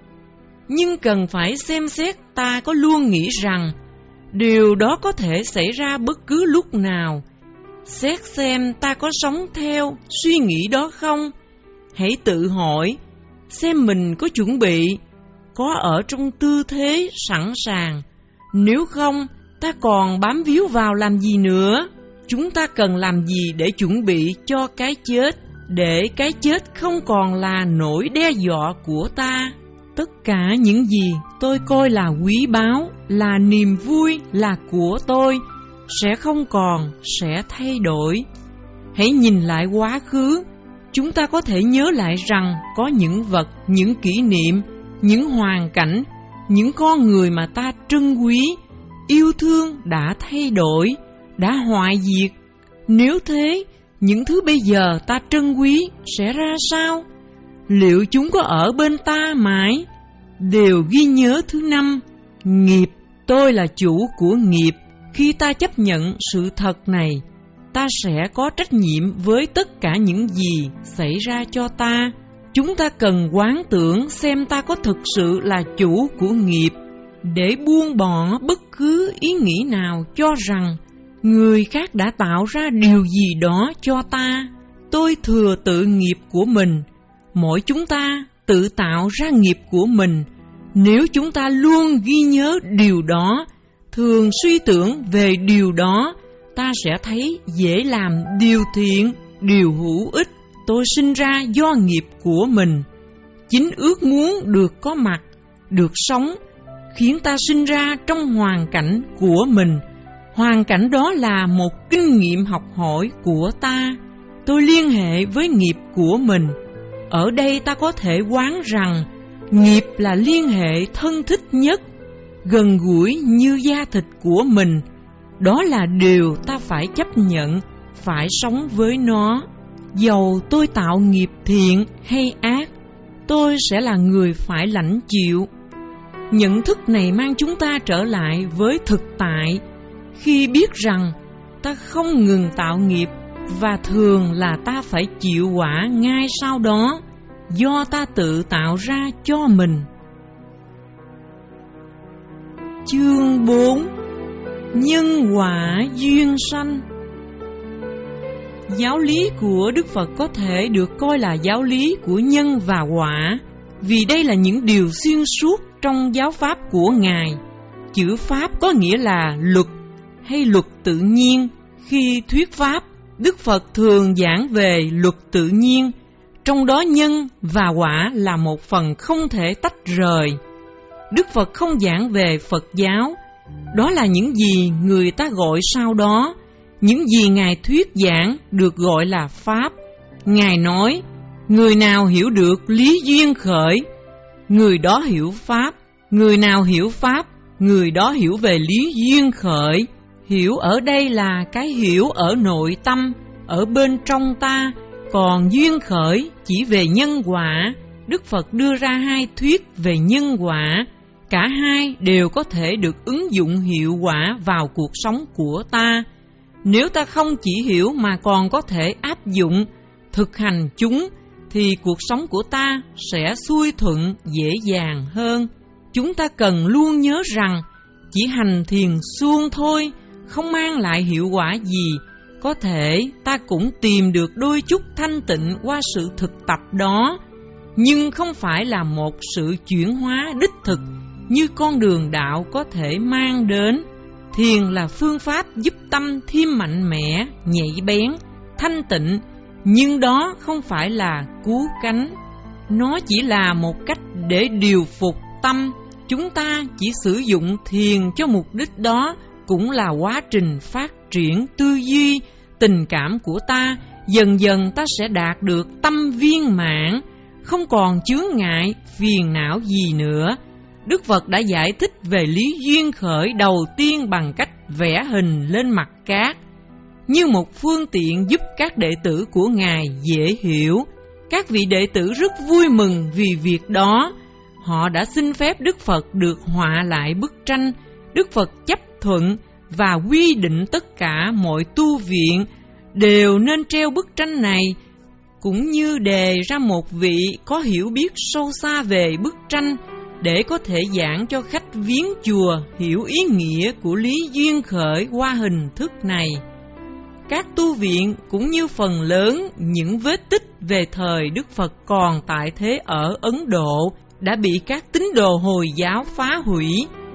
Nhưng cần phải xem xét, ta có luôn nghĩ rằng điều đó có thể xảy ra bất cứ lúc nào. Xét xem ta có sống theo suy nghĩ đó không? Hãy tự hỏi, xem mình có chuẩn bị, có ở trong tư thế sẵn sàng. Nếu không, ta còn bám víu vào làm gì nữa? Chúng ta cần làm gì để chuẩn bị cho cái chết, để cái chết không còn là nỗi đe dọa của ta? Tất cả những gì tôi coi là quý báu, là niềm vui, là của tôi, sẽ không còn, sẽ thay đổi. Hãy nhìn lại quá khứ. Chúng ta có thể nhớ lại rằng có những vật, những kỷ niệm, những hoàn cảnh, những con người mà ta trân quý, yêu thương đã thay đổi, đã hoại diệt. Nếu thế, những thứ bây giờ ta trân quý sẽ ra sao? Liệu chúng có ở bên ta mãi? Đều ghi nhớ thứ năm, nghiệp. Tôi là chủ của nghiệp. Khi ta chấp nhận sự thật này, ta sẽ có trách nhiệm với tất cả những gì xảy ra cho ta. Chúng ta cần quán tưởng xem ta có thực sự là chủ của nghiệp, để buông bỏ bất cứ ý nghĩ nào cho rằng người khác đã tạo ra điều gì đó cho ta. Tôi thừa tự nghiệp của mình. Mỗi chúng ta tự tạo ra nghiệp của mình. Nếu chúng ta luôn ghi nhớ điều đó, thường suy tưởng về điều đó, ta sẽ thấy dễ làm điều thiện, điều hữu ích. Tôi sinh ra do nghiệp của mình. Chính ước muốn được có mặt, được sống, khiến ta sinh ra trong hoàn cảnh của mình. Hoàn cảnh đó là một kinh nghiệm học hỏi của ta. Tôi liên hệ với nghiệp của mình. Ở đây ta có thể quán rằng nghiệp là liên hệ thân thích nhất, gần gũi như da thịt của mình. Đó là điều ta phải chấp nhận, phải sống với nó. Dầu tôi tạo nghiệp thiện hay ác, tôi sẽ là người phải lãnh chịu. Nhận thức này mang chúng ta trở lại với thực tại, khi biết rằng ta không ngừng tạo nghiệp, và thường là ta phải chịu quả ngay sau đó, do ta tự tạo ra cho mình. Chương bốn. Nhân quả duyên sanh. Giáo lý của Đức Phật có thể được coi là giáo lý của nhân và quả, vì đây là những điều xuyên suốt trong giáo pháp của Ngài. Chữ pháp có nghĩa là luật hay luật tự nhiên. Khi thuyết pháp, Đức Phật thường giảng về luật tự nhiên, trong đó nhân và quả là một phần không thể tách rời. Đức Phật không giảng về Phật giáo, đó là những gì người ta gọi sau đó. Những gì Ngài thuyết giảng được gọi là pháp. Ngài nói, người nào hiểu được lý duyên khởi, người đó hiểu pháp. Người nào hiểu pháp, người đó hiểu về lý duyên khởi. Hiểu ở đây là cái hiểu ở nội tâm, ở bên trong ta. Còn duyên khởi chỉ về nhân quả. Đức Phật đưa ra hai thuyết về nhân quả. Cả hai đều có thể được ứng dụng hiệu quả vào cuộc sống của ta. Nếu ta không chỉ hiểu mà còn có thể áp dụng, thực hành chúng, thì cuộc sống của ta sẽ xuôi thuận dễ dàng hơn. Chúng ta cần luôn nhớ rằng chỉ hành thiền suông thôi không mang lại hiệu quả gì. Có thể ta cũng tìm được đôi chút thanh tịnh qua sự thực tập đó, nhưng không phải là một sự chuyển hóa đích thực như con đường đạo có thể mang đến. Thiền là phương pháp giúp tâm thêm mạnh mẽ, nhạy bén, thanh tịnh, nhưng đó không phải là cứu cánh. Nó chỉ là một cách để điều phục tâm. Chúng ta chỉ sử dụng thiền cho mục đích đó, cũng là quá trình phát triển tư duy, tình cảm của ta. Dần dần ta sẽ đạt được tâm viên mãn, không còn chướng ngại, phiền não gì nữa. Đức Phật đã giải thích về lý duyên khởi đầu tiên bằng cách vẽ hình lên mặt cát, như một phương tiện giúp các đệ tử của Ngài dễ hiểu. Các vị đệ tử rất vui mừng vì việc đó. Họ đã xin phép Đức Phật được họa lại bức tranh. Đức Phật chấp thuận và quy định tất cả mọi tu viện đều nên treo bức tranh này, cũng như đề ra một vị có hiểu biết sâu xa về bức tranh để có thể giảng cho khách viếng chùa hiểu ý nghĩa của lý duyên khởi qua hình thức này. Các tu viện cũng như phần lớn những vết tích về thời Đức Phật còn tại thế ở Ấn Độ đã bị các tín đồ Hồi giáo phá hủy.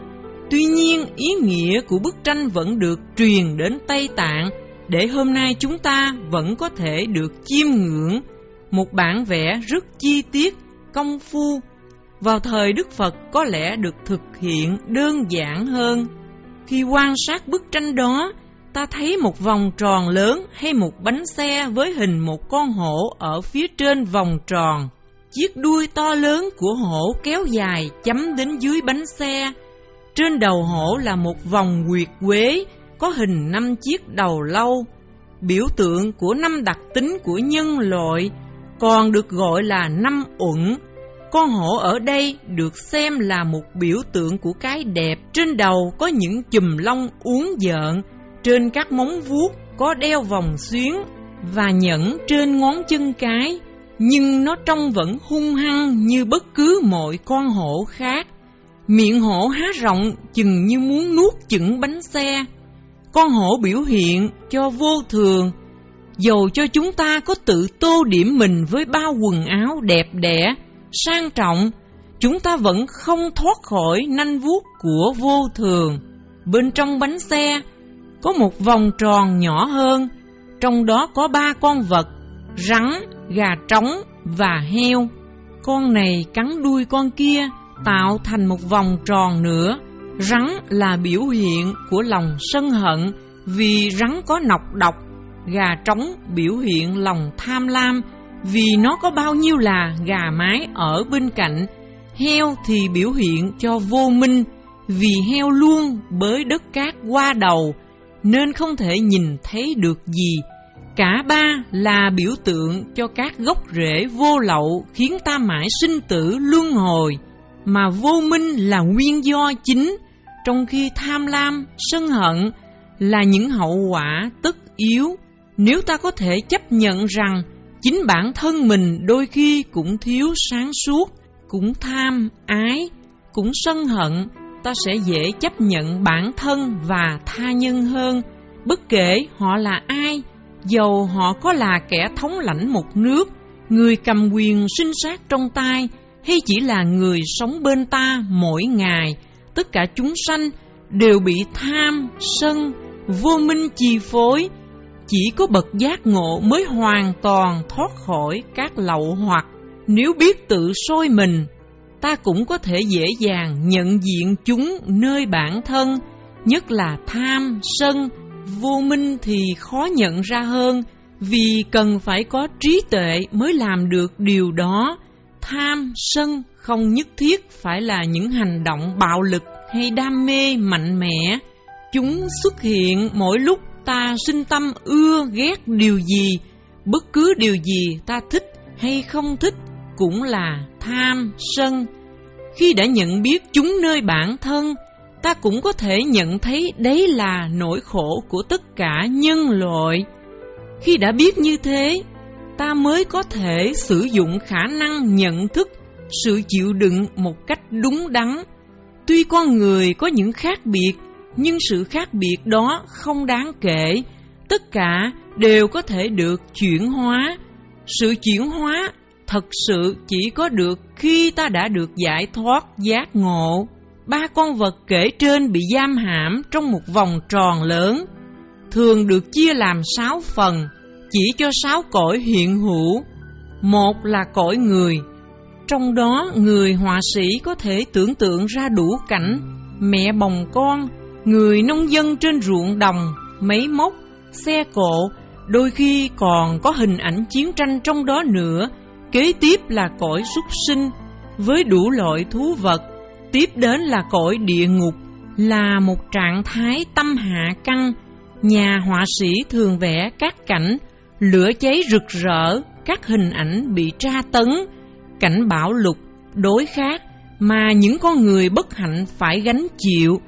Tuy nhiên, ý nghĩa của bức tranh vẫn được truyền đến Tây Tạng để hôm nay chúng ta vẫn có thể được chiêm ngưỡng một bản vẽ rất chi tiết, công phu. Vào thời Đức Phật có lẽ được thực hiện đơn giản hơn. Khi quan sát bức tranh đó, ta thấy một vòng tròn lớn hay một bánh xe với hình một con hổ ở phía trên vòng tròn. Chiếc đuôi to lớn của hổ kéo dài chấm đến dưới bánh xe. Trên đầu hổ là một vòng nguyệt quế có hình năm chiếc đầu lâu, biểu tượng của năm đặc tính của nhân loại, còn được gọi là năm uẩn. Con hổ ở đây được xem là một biểu tượng của cái đẹp. Trên đầu có những chùm lông uốn dợn, trên các móng vuốt có đeo vòng xuyến và nhẫn trên ngón chân cái, nhưng nó trông vẫn hung hăng như bất cứ mọi con hổ khác. Miệng hổ há rộng chừng như muốn nuốt chửng bánh xe. Con hổ biểu hiện cho vô thường. Dầu cho chúng ta có tự tô điểm mình với bao quần áo đẹp đẽ, sang trọng, chúng ta vẫn không thoát khỏi nanh vuốt của vô thường. Bên trong bánh xe có một vòng tròn nhỏ hơn, trong đó có ba con vật: rắn, gà trống và heo. Con này cắn đuôi con kia, tạo thành một vòng tròn nữa. Rắn là biểu hiện của lòng sân hận, vì rắn có nọc độc. Gà trống biểu hiện lòng tham lam, vì nó có bao nhiêu là gà mái ở bên cạnh. Heo thì biểu hiện cho vô minh, vì heo luôn bới đất cát qua đầu, nên không thể nhìn thấy được gì. Cả ba là biểu tượng cho các gốc rễ vô lậu khiến ta mãi sinh tử luân hồi, mà vô minh là nguyên do chính, trong khi tham lam, sân hận là những hậu quả tất yếu. Nếu ta có thể chấp nhận rằng chính bản thân mình đôi khi cũng thiếu sáng suốt, cũng tham, ái, cũng sân hận, ta sẽ dễ chấp nhận bản thân và tha nhân hơn, bất kể họ là ai, dầu họ có là kẻ thống lãnh một nước, người cầm quyền sinh sát trong tay, hay chỉ là người sống bên ta mỗi ngày. Tất cả chúng sanh đều bị tham, sân, vô minh chi phối. Chỉ có bậc giác ngộ mới hoàn toàn thoát khỏi các lậu hoặc. Nếu biết tự soi mình, ta cũng có thể dễ dàng nhận diện chúng nơi bản thân, nhất là tham, sân, vô minh thì khó nhận ra hơn, vì cần phải có trí tuệ mới làm được điều đó. Tham, sân không nhất thiết phải là những hành động bạo lực hay đam mê mạnh mẽ. Chúng xuất hiện mỗi lúc ta sinh tâm ưa ghét điều gì. Bất cứ điều gì ta thích hay không thích cũng là tham, sân. Khi đã nhận biết chúng nơi bản thân, ta cũng có thể nhận thấy đấy là nỗi khổ của tất cả nhân loại. Khi đã biết như thế, ta mới có thể sử dụng khả năng nhận thức, sự chịu đựng một cách đúng đắn. Tuy con người có những khác biệt, nhưng sự khác biệt đó không đáng kể. Tất cả đều có thể được chuyển hóa. Sự chuyển hóa thật sự chỉ có được khi ta đã được giải thoát giác ngộ. Ba con vật kể trên bị giam hãm trong một vòng tròn lớn, thường được chia làm sáu phần, chỉ cho sáu cõi hiện hữu. Một là cõi người. Trong đó người họa sĩ có thể tưởng tượng ra đủ cảnh mẹ bồng con, người nông dân trên ruộng đồng, máy móc, xe cộ, đôi khi còn có hình ảnh chiến tranh trong đó nữa. Kế tiếp là cõi súc sinh với đủ loại thú vật. Tiếp đến là cõi địa ngục, là một trạng thái tâm hạ căn. Nhà họa sĩ thường vẽ các cảnh lửa cháy rực rỡ, các hình ảnh bị tra tấn, cảnh bạo lục, đối khát mà những con người bất hạnh phải gánh chịu.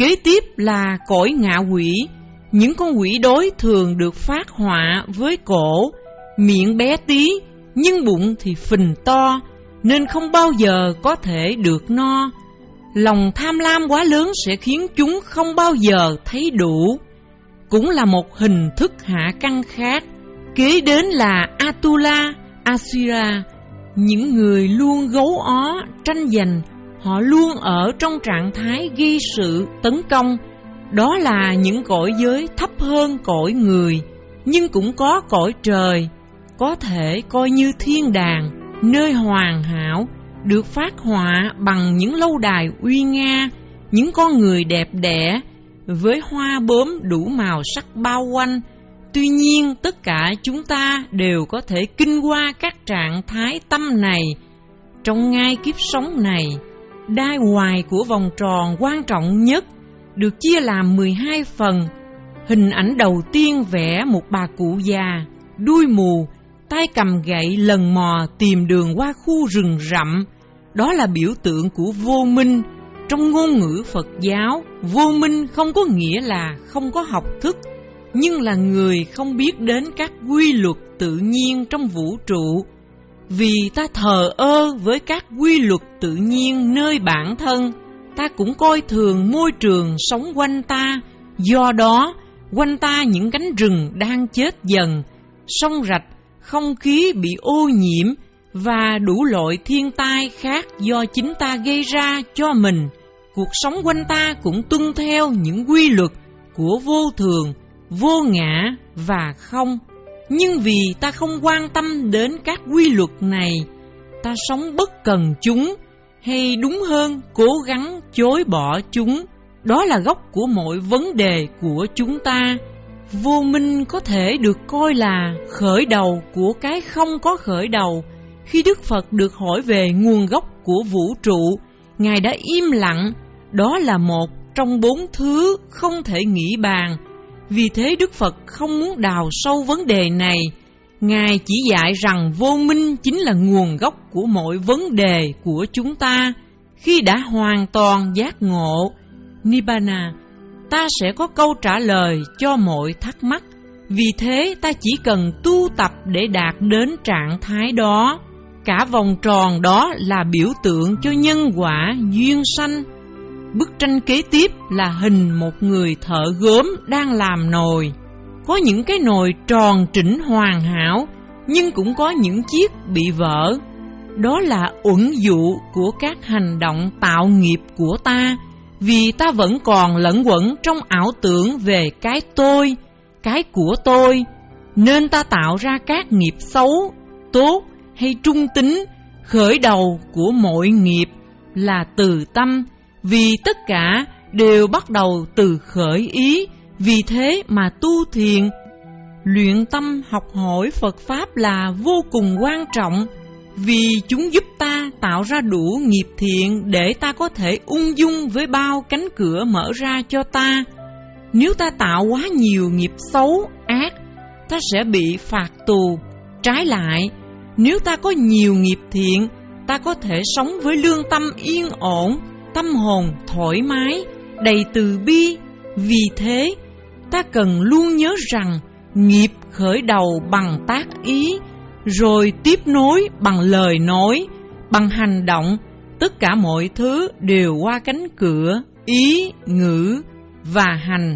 kế tiếp là cõi ngạ quỷ. Những con quỷ đói thường được phát họa với cổ, miệng bé tí, nhưng bụng thì phình to, nên không bao giờ có thể được no. Lòng tham lam quá lớn sẽ khiến chúng không bao giờ thấy đủ. Cũng là một hình thức hạ căn khác. Kế đến là Atula, Asura. Những người luôn gấu ó, tranh giành, họ luôn ở trong trạng thái gây sự, tấn công. Đó là những cõi giới thấp hơn cõi người, nhưng cũng có cõi trời, có thể coi như thiên đàng, nơi hoàn hảo, được phát họa bằng những lâu đài uy nga, những con người đẹp đẽ, với hoa bướm đủ màu sắc bao quanh. Tuy nhiên, tất cả chúng ta đều có thể kinh qua các trạng thái tâm này. Trong ngay kiếp sống này, đai hoài của vòng tròn quan trọng nhất được chia làm mười hai phần. Hình ảnh đầu tiên vẽ một bà cụ già, đuôi mù, tay cầm gậy lần mò tìm đường qua khu rừng rậm. Đó là biểu tượng của vô minh. Trong ngôn ngữ Phật giáo, vô minh không có nghĩa là không có học thức, nhưng là người không biết đến các quy luật tự nhiên trong vũ trụ. Vì ta thờ ơ với các quy luật tự nhiên nơi bản thân, ta cũng coi thường môi trường sống quanh ta. Do đó, quanh ta những cánh rừng đang chết dần, sông rạch, không khí bị ô nhiễm và đủ loại thiên tai khác do chính ta gây ra cho mình. Cuộc sống quanh ta cũng tuân theo những quy luật của vô thường, vô ngã và không. Nhưng vì ta không quan tâm đến các quy luật này, ta sống bất cần chúng, hay đúng hơn, cố gắng chối bỏ chúng. Đó là gốc của mọi vấn đề của chúng ta. Vô minh có thể được coi là khởi đầu của cái không có khởi đầu. Khi Đức Phật được hỏi về nguồn gốc của vũ trụ, Ngài đã im lặng. Đó là một trong bốn thứ không thể nghĩ bàn. Vì thế Đức Phật không muốn đào sâu vấn đề này. Ngài chỉ dạy rằng vô minh chính là nguồn gốc của mọi vấn đề của chúng ta. Khi đã hoàn toàn giác ngộ Nibbana, ta sẽ có câu trả lời cho mọi thắc mắc. Vì thế ta chỉ cần tu tập để đạt đến trạng thái đó. Cả vòng tròn đó là biểu tượng cho nhân quả duyên sanh. Bức tranh kế tiếp là hình một người thợ gốm đang làm nồi. Có những cái nồi tròn trĩnh hoàn hảo, nhưng cũng có những chiếc bị vỡ. Đó là uẩn dụ của các hành động tạo nghiệp của ta, vì ta vẫn còn lẫn quẩn trong ảo tưởng về cái tôi, cái của tôi, nên ta tạo ra các nghiệp xấu, tốt hay trung tính. Khởi đầu của mọi nghiệp là từ tâm, vì tất cả đều bắt đầu từ khởi ý. Vì thế mà tu thiền, luyện tâm học hỏi Phật Pháp là vô cùng quan trọng, vì chúng giúp ta tạo ra đủ nghiệp thiện để ta có thể ung dung với bao cánh cửa mở ra cho ta. Nếu ta tạo quá nhiều nghiệp xấu, ác, ta sẽ bị phạt tù. Trái lại, nếu ta có nhiều nghiệp thiện, ta có thể sống với lương tâm yên ổn, tâm hồn thoải mái, đầy từ bi. Vì thế, ta cần luôn nhớ rằng nghiệp khởi đầu bằng tác ý, rồi tiếp nối bằng lời nói, bằng hành động. Tất cả mọi thứ đều qua cánh cửa ý, ngữ và hành.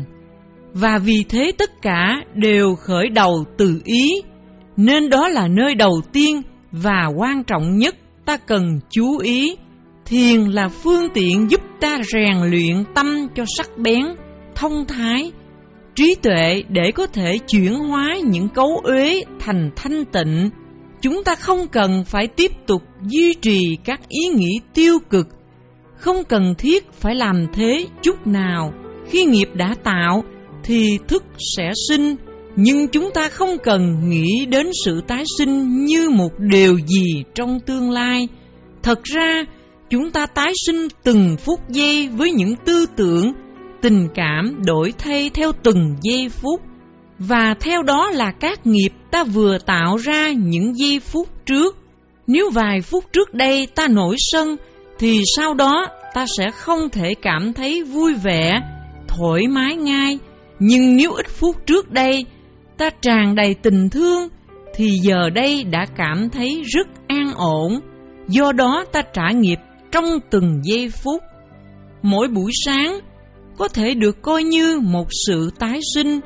Và vì thế tất cả đều khởi đầu từ ý, nên đó là nơi đầu tiên và quan trọng nhất ta cần chú ý. Thiền là phương tiện giúp ta rèn luyện tâm cho sắc bén, thông thái, trí tuệ để có thể chuyển hóa những cấu uế thành thanh tịnh. Chúng ta không cần phải tiếp tục duy trì các ý nghĩ tiêu cực, không cần thiết phải làm thế chút nào. Khi nghiệp đã tạo thì thức sẽ sinh, nhưng chúng ta không cần nghĩ đến sự tái sinh như một điều gì trong tương lai. Thật ra, chúng ta tái sinh từng phút giây với những tư tưởng, tình cảm đổi thay theo từng giây phút. Và theo đó là các nghiệp ta vừa tạo ra những giây phút trước. Nếu vài phút trước đây ta nổi sân, thì sau đó ta sẽ không thể cảm thấy vui vẻ. thoải mái ngay. Nhưng nếu ít phút trước đây ta tràn đầy tình thương, thì giờ đây đã cảm thấy rất an ổn. Do đó ta trải nghiệm trong từng giây phút. Mỗi buổi sáng có thể được coi như một sự tái sinh.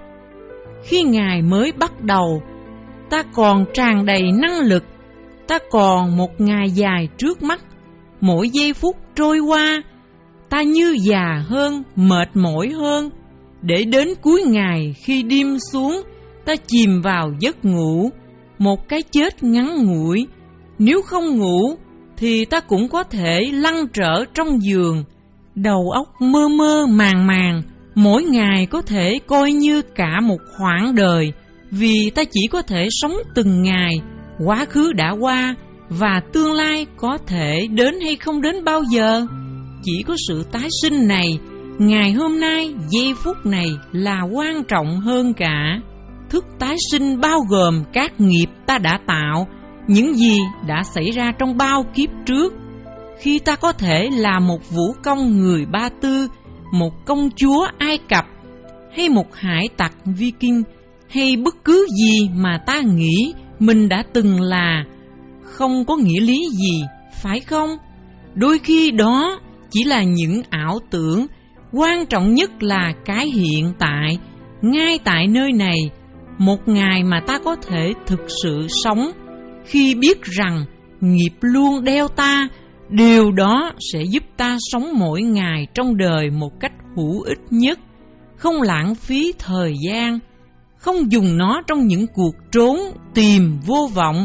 Khi ngày mới bắt đầu, ta còn tràn đầy năng lực, ta còn một ngày dài trước mắt. Mỗi giây phút trôi qua, ta như già hơn, mệt mỏi hơn, để đến cuối ngày khi đêm xuống, ta chìm vào giấc ngủ, một cái chết ngắn ngủi. Nếu không ngủ, thì ta cũng có thể lăn trở trong giường, đầu óc mơ mơ màng màng. Mỗi ngày có thể coi như cả một khoảng đời, vì ta chỉ có thể sống từng ngày. Quá khứ đã qua, và tương lai có thể đến hay không đến bao giờ. Chỉ có sự tái sinh này, ngày hôm nay, giây phút này là quan trọng hơn cả. Thức tái sinh bao gồm các nghiệp ta đã tạo, những gì đã xảy ra trong bao kiếp trước. Khi ta có thể là một vũ công người Ba Tư, một công chúa Ai Cập, hay một hải tặc Viking, hay bất cứ gì mà ta nghĩ mình đã từng là, không có nghĩa lý gì, phải không? Đôi khi đó chỉ là những ảo tưởng. Quan trọng nhất là cái hiện tại, ngay tại nơi này, một ngày mà ta có thể thực sự sống. Khi biết rằng nghiệp luôn đeo ta, điều đó sẽ giúp ta sống mỗi ngày trong đời một cách hữu ích nhất, không lãng phí thời gian, không dùng nó trong những cuộc trốn tìm vô vọng,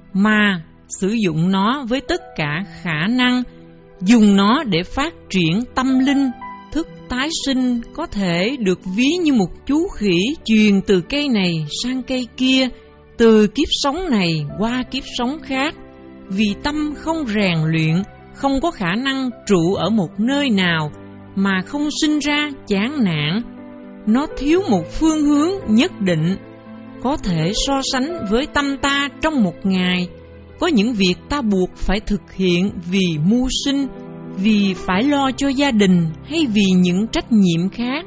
mà sử dụng nó với tất cả khả năng, dùng nó để phát triển tâm linh. Thức tái sinh có thể được ví như một chú khỉ truyền từ cây này sang cây kia, từ kiếp sống này qua kiếp sống khác. Vì tâm không rèn luyện, không có khả năng trụ ở một nơi nào mà không sinh ra chán nản. Nó thiếu một phương hướng nhất định. Có thể so sánh với tâm ta trong một ngày. Có những việc ta buộc phải thực hiện vì mưu sinh, vì phải lo cho gia đình, hay vì những trách nhiệm khác.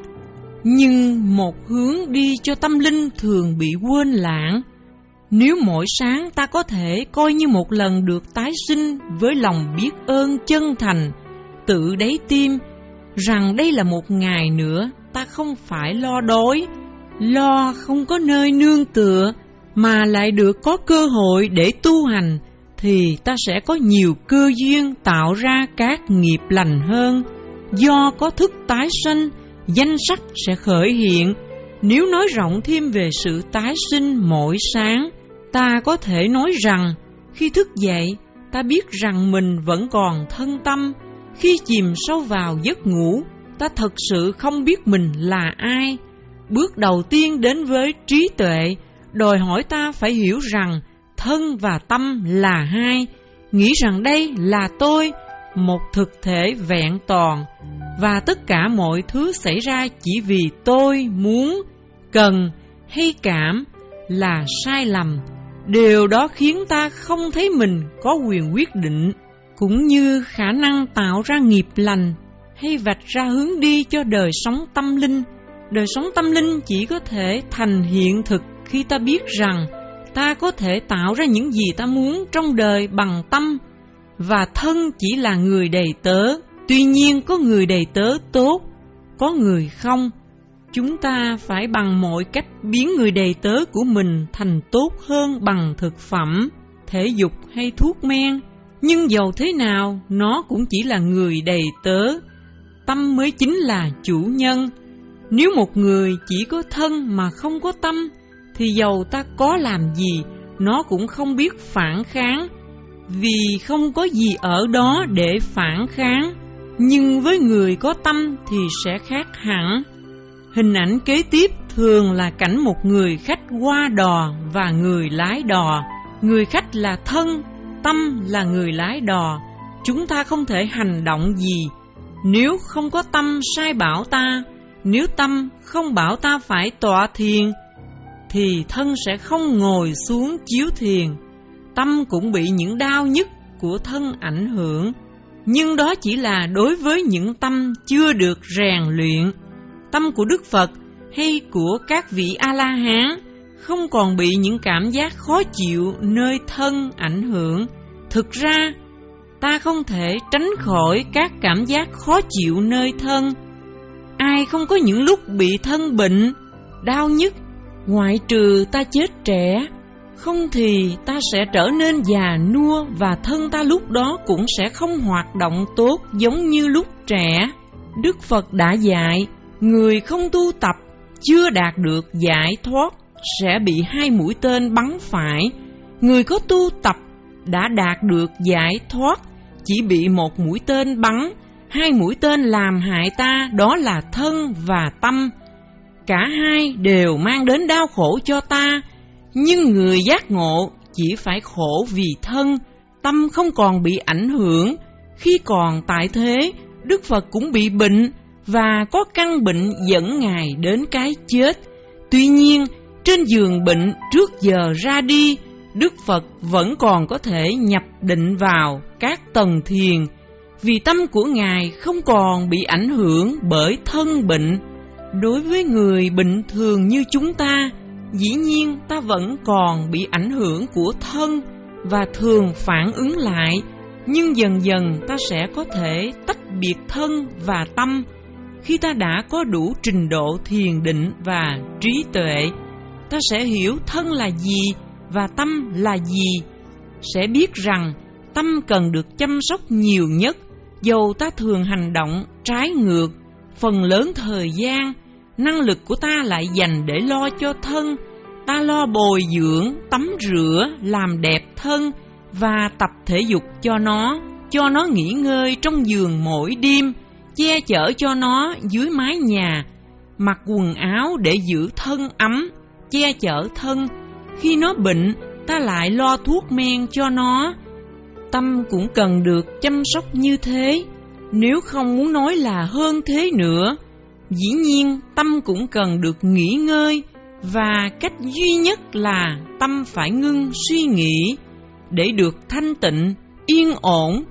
Nhưng một hướng đi cho tâm linh thường bị quên lãng. Nếu mỗi sáng ta có thể coi như một lần được tái sinh với lòng biết ơn chân thành, tự đáy tim, rằng đây là một ngày nữa ta không phải lo đói, lo không có nơi nương tựa, mà lại được có cơ hội để tu hành, thì ta sẽ có nhiều cơ duyên tạo ra các nghiệp lành hơn. Do có thức tái sinh, danh sắc sẽ khởi hiện. Nếu nói rộng thêm về sự tái sinh mỗi sáng, ta có thể nói rằng khi thức dậy, ta biết rằng mình vẫn còn thân tâm. Khi chìm sâu vào giấc ngủ, ta thật sự không biết mình là ai. Bước đầu tiên đến với trí tuệ đòi hỏi ta phải hiểu rằng thân và tâm là hai, nghĩ rằng đây là tôi, một thực thể vẹn toàn, và tất cả mọi thứ xảy ra chỉ vì tôi muốn, cần hay cảm là sai lầm. Điều đó khiến ta không thấy mình có quyền quyết định, cũng như khả năng tạo ra nghiệp lành hay vạch ra hướng đi cho đời sống tâm linh. Đời sống tâm linh chỉ có thể thành hiện thực khi ta biết rằng ta có thể tạo ra những gì ta muốn trong đời bằng tâm, và thân chỉ là người đầy tớ. Tuy nhiên có người đầy tớ tốt, có người không. Chúng ta phải bằng mọi cách biến người đầy tớ của mình thành tốt hơn bằng thực phẩm, thể dục hay thuốc men. Nhưng dầu thế nào, nó cũng chỉ là người đầy tớ. Tâm mới chính là chủ nhân. Nếu một người chỉ có thân mà không có tâm, thì dầu ta có làm gì, nó cũng không biết phản kháng, vì không có gì ở đó để phản kháng. Nhưng với người có tâm thì sẽ khác hẳn. Hình ảnh kế tiếp thường là cảnh một người khách qua đò và người lái đò. Người khách là thân, tâm là người lái đò. Chúng ta không thể hành động gì nếu không có tâm sai bảo ta. Nếu tâm không bảo ta phải tọa thiền, thì thân sẽ không ngồi xuống chiếu thiền. Tâm cũng bị những đau nhức của thân ảnh hưởng, nhưng đó chỉ là đối với những tâm chưa được rèn luyện. tâm của Đức Phật hay của các vị A-la-hán không còn bị những cảm giác khó chịu nơi thân ảnh hưởng. Thực ra, ta không thể tránh khỏi các cảm giác khó chịu nơi thân. Ai không có những lúc bị thân bệnh, đau nhức, ngoại trừ ta chết trẻ, không thì ta sẽ trở nên già nua và thân ta lúc đó cũng sẽ không hoạt động tốt giống như lúc trẻ. Đức Phật đã dạy, người không tu tập, chưa đạt được giải thoát, sẽ bị hai mũi tên bắn phải. Người có tu tập, đã đạt được giải thoát, chỉ bị một mũi tên bắn. Hai mũi tên làm hại ta, đó là thân và tâm. Cả hai đều mang đến đau khổ cho ta, nhưng người giác ngộ chỉ phải khổ vì thân, tâm không còn bị ảnh hưởng. Khi còn tại thế, Đức Phật cũng bị bệnh, và có căn bệnh dẫn Ngài đến cái chết. Tuy nhiên, trên giường bệnh trước giờ ra đi, Đức Phật vẫn còn có thể nhập định vào các tầng thiền, vì tâm của Ngài không còn bị ảnh hưởng bởi thân bệnh. Đối với người bình thường như chúng ta, dĩ nhiên ta vẫn còn bị ảnh hưởng của thân và thường phản ứng lại, nhưng dần dần ta sẽ có thể tách biệt thân và tâm. Khi ta đã có đủ trình độ thiền định và trí tuệ, ta sẽ hiểu thân là gì và tâm là gì, sẽ biết rằng tâm cần được chăm sóc nhiều nhất. Dầu ta thường hành động trái ngược, phần lớn thời gian, năng lực của ta lại dành để lo cho thân. Ta lo bồi dưỡng, tắm rửa, làm đẹp thân và tập thể dục cho nó, cho nó nghỉ ngơi trong giường mỗi đêm, che chở cho nó dưới mái nhà, mặc quần áo để giữ thân ấm, che chở thân. Khi nó bệnh, ta lại lo thuốc men cho nó. Tâm cũng cần được chăm sóc như thế, nếu không muốn nói là hơn thế nữa. Dĩ nhiên, tâm cũng cần được nghỉ ngơi, và cách duy nhất là tâm phải ngưng suy nghĩ để được thanh tịnh, yên ổn.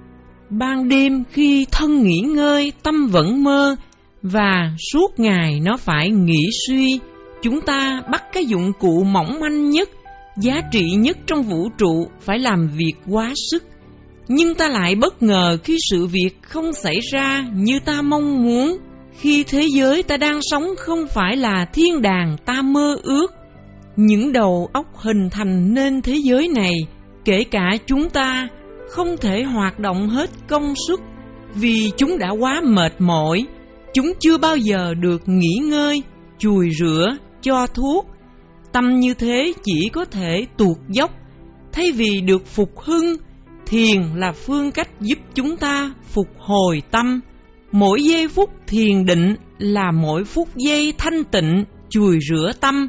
Ban đêm khi thân nghỉ ngơi, tâm vẫn mơ, và suốt ngày nó phải nghĩ suy. Chúng ta bắt cái dụng cụ mỏng manh nhất, giá trị nhất trong vũ trụ phải làm việc quá sức. Nhưng ta lại bất ngờ khi sự việc không xảy ra như ta mong muốn, khi thế giới ta đang sống không phải là thiên đàng ta mơ ước. Những đầu óc hình thành nên thế giới này, kể cả chúng ta, không thể hoạt động hết công suất vì chúng đã quá mệt mỏi. Chúng chưa bao giờ được nghỉ ngơi, chùi rửa, cho thuốc. Tâm như thế chỉ có thể tuột dốc. Thay vì được phục hưng, thiền là phương cách giúp chúng ta phục hồi tâm. Mỗi giây phút thiền định là mỗi phút giây thanh tịnh, chùi rửa tâm.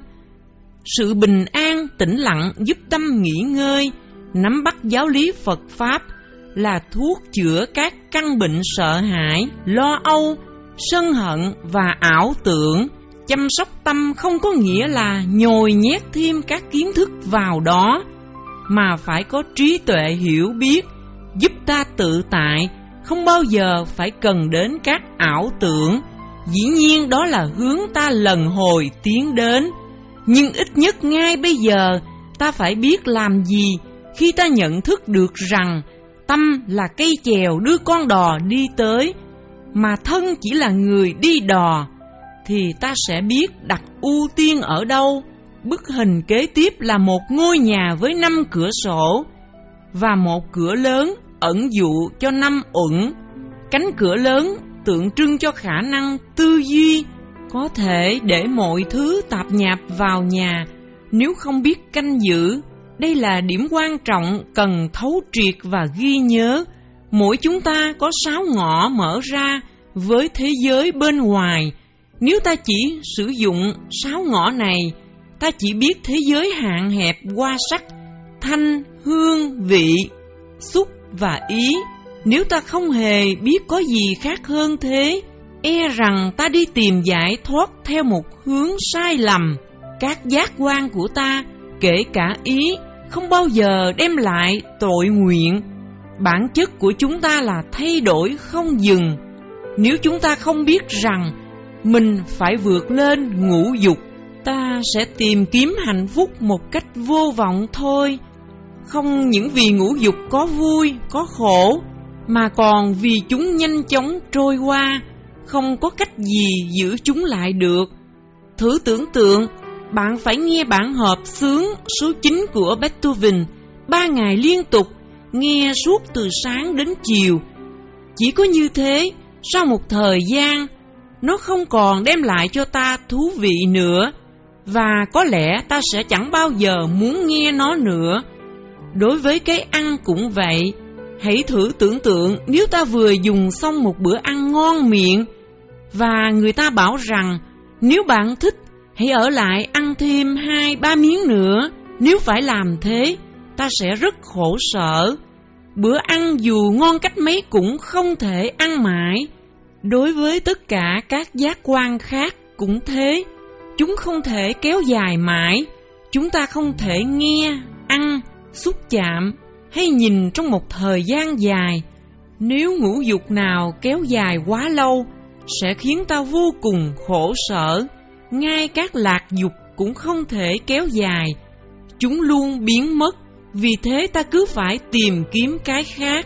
Sự bình an, tĩnh lặng giúp tâm nghỉ ngơi. Nắm bắt giáo lý Phật Pháp là thuốc chữa các căn bệnh sợ hãi, lo âu, sân hận và ảo tưởng. Chăm sóc tâm không có nghĩa là nhồi nhét thêm các kiến thức vào đó, mà phải có trí tuệ hiểu biết, giúp ta tự tại, không bao giờ phải cần đến các ảo tưởng. Dĩ nhiên đó là hướng ta lần hồi tiến đến. Nhưng ít nhất ngay bây giờ, ta phải biết làm gì khi ta nhận thức được rằng tâm là cây chèo đưa con đò đi tới, mà thân chỉ là người đi đò, thì ta sẽ biết đặt ưu tiên ở đâu. Bức hình kế tiếp là một ngôi nhà với năm cửa sổ và một cửa lớn ẩn dụ cho năm uẩn. Cánh cửa lớn tượng trưng cho khả năng tư duy, có thể để mọi thứ tạp nhạp vào nhà nếu không biết canh giữ. Đây là điểm quan trọng cần thấu triệt và ghi nhớ. Mỗi chúng ta có sáu ngõ mở ra với thế giới bên ngoài. Nếu ta chỉ sử dụng sáu ngõ này, ta chỉ biết thế giới hạn hẹp qua sắc, thanh, hương, vị, xúc và ý. Nếu ta không hề biết có gì khác hơn thế, e rằng ta đi tìm giải thoát theo một hướng sai lầm. Các giác quan của ta, kể cả ý, không bao giờ đem lại tội nguyện. Bản chất của chúng ta là thay đổi không dừng. Nếu chúng ta không biết rằng mình phải vượt lên ngũ dục. Ta sẽ tìm kiếm hạnh phúc một cách vô vọng thôi, không những vì ngũ dục có vui, có khổ, mà còn vì chúng nhanh chóng trôi qua, không có cách gì giữ chúng lại được. Thử tưởng tượng, bạn phải nghe bản hợp xướng số chín của Beethoven ba ngày liên tục, nghe suốt từ sáng đến chiều. Chỉ có như thế, sau một thời gian, nó không còn đem lại cho ta thú vị nữa, và có lẽ ta sẽ chẳng bao giờ muốn nghe nó nữa. Đối với cái ăn cũng vậy. Hãy thử tưởng tượng nếu ta vừa dùng xong một bữa ăn ngon miệng, và người ta bảo rằng nếu bạn thích, hãy ở lại ăn thêm hai ba miếng nữa. Nếu phải làm thế, ta sẽ rất khổ sở. Bữa ăn dù ngon cách mấy cũng không thể ăn mãi. Đối với tất cả các giác quan khác cũng thế. Chúng không thể kéo dài mãi. Chúng ta không thể nghe, ăn, xúc chạm hay nhìn trong một thời gian dài. Nếu ngũ dục nào kéo dài quá lâu, sẽ khiến ta vô cùng khổ sở. Ngay các lạc dục cũng không thể kéo dài. Chúng luôn biến mất. Vì thế ta cứ phải tìm kiếm cái khác.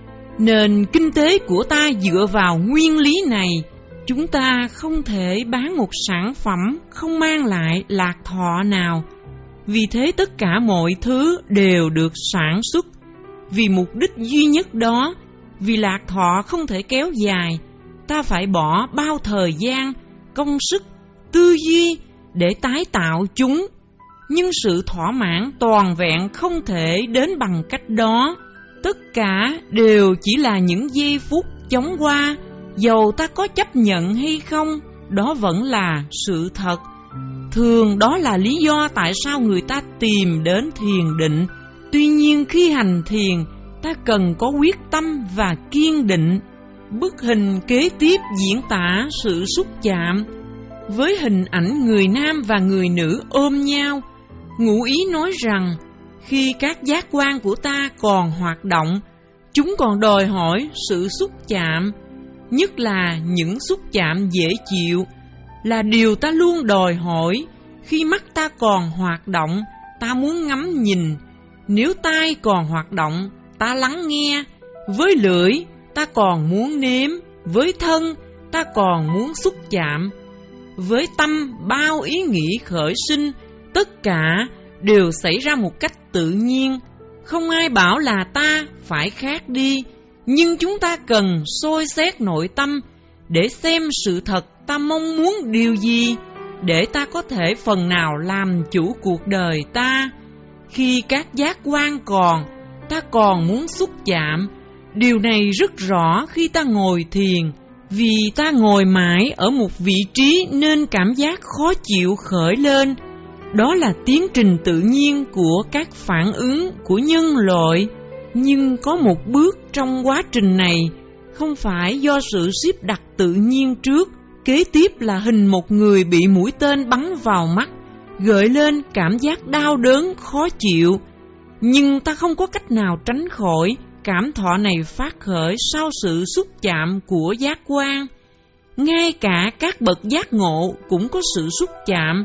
Nền kinh tế của ta dựa vào nguyên lý này. Chúng ta không thể bán một sản phẩm không mang lại lạc thọ nào. Vì thế tất cả mọi thứ đều được sản xuất vì mục đích duy nhất đó. Vì lạc thọ không thể kéo dài, ta phải bỏ bao thời gian, công sức, tư duy để tái tạo chúng. Nhưng sự thỏa mãn toàn vẹn không thể đến bằng cách đó. Tất cả đều chỉ là những giây phút chóng qua. Dầu ta có chấp nhận hay không, đó vẫn là sự thật. Thường đó là lý do tại sao người ta tìm đến thiền định. Tuy nhiên khi hành thiền, ta cần có quyết tâm và kiên định. Bức hình kế tiếp diễn tả sự xúc chạm với hình ảnh người nam và người nữ ôm nhau. Ngụ ý nói rằng khi các giác quan của ta còn hoạt động, chúng còn đòi hỏi sự xúc chạm, nhất là những xúc chạm dễ chịu, là điều ta luôn đòi hỏi. Khi mắt ta còn hoạt động, ta muốn ngắm nhìn. Nếu tai còn hoạt động, ta lắng nghe. Với lưỡi, ta còn muốn nếm. Với thân, ta còn muốn xúc chạm. Với tâm, bao ý nghĩ khởi sinh, tất cả đều xảy ra một cách tự nhiên. Không ai bảo là ta phải khác đi, nhưng chúng ta cần soi xét nội tâm để xem sự thật ta mong muốn điều gì, để ta có thể phần nào làm chủ cuộc đời ta. Khi các giác quan còn, ta còn muốn xúc chạm. Điều này rất rõ khi ta ngồi thiền, vì ta ngồi mãi ở một vị trí nên cảm giác khó chịu khởi lên. Đó là tiến trình tự nhiên của các phản ứng của nhân loại. Nhưng có một bước trong quá trình này không phải do sự xếp đặt tự nhiên trước. Kế tiếp là hình một người bị mũi tên bắn vào mắt, gợi lên cảm giác đau đớn khó chịu. Nhưng ta không có cách nào tránh khỏi cảm thọ này phát khởi sau sự xúc chạm của giác quan. Ngay cả các bậc giác ngộ cũng có sự xúc chạm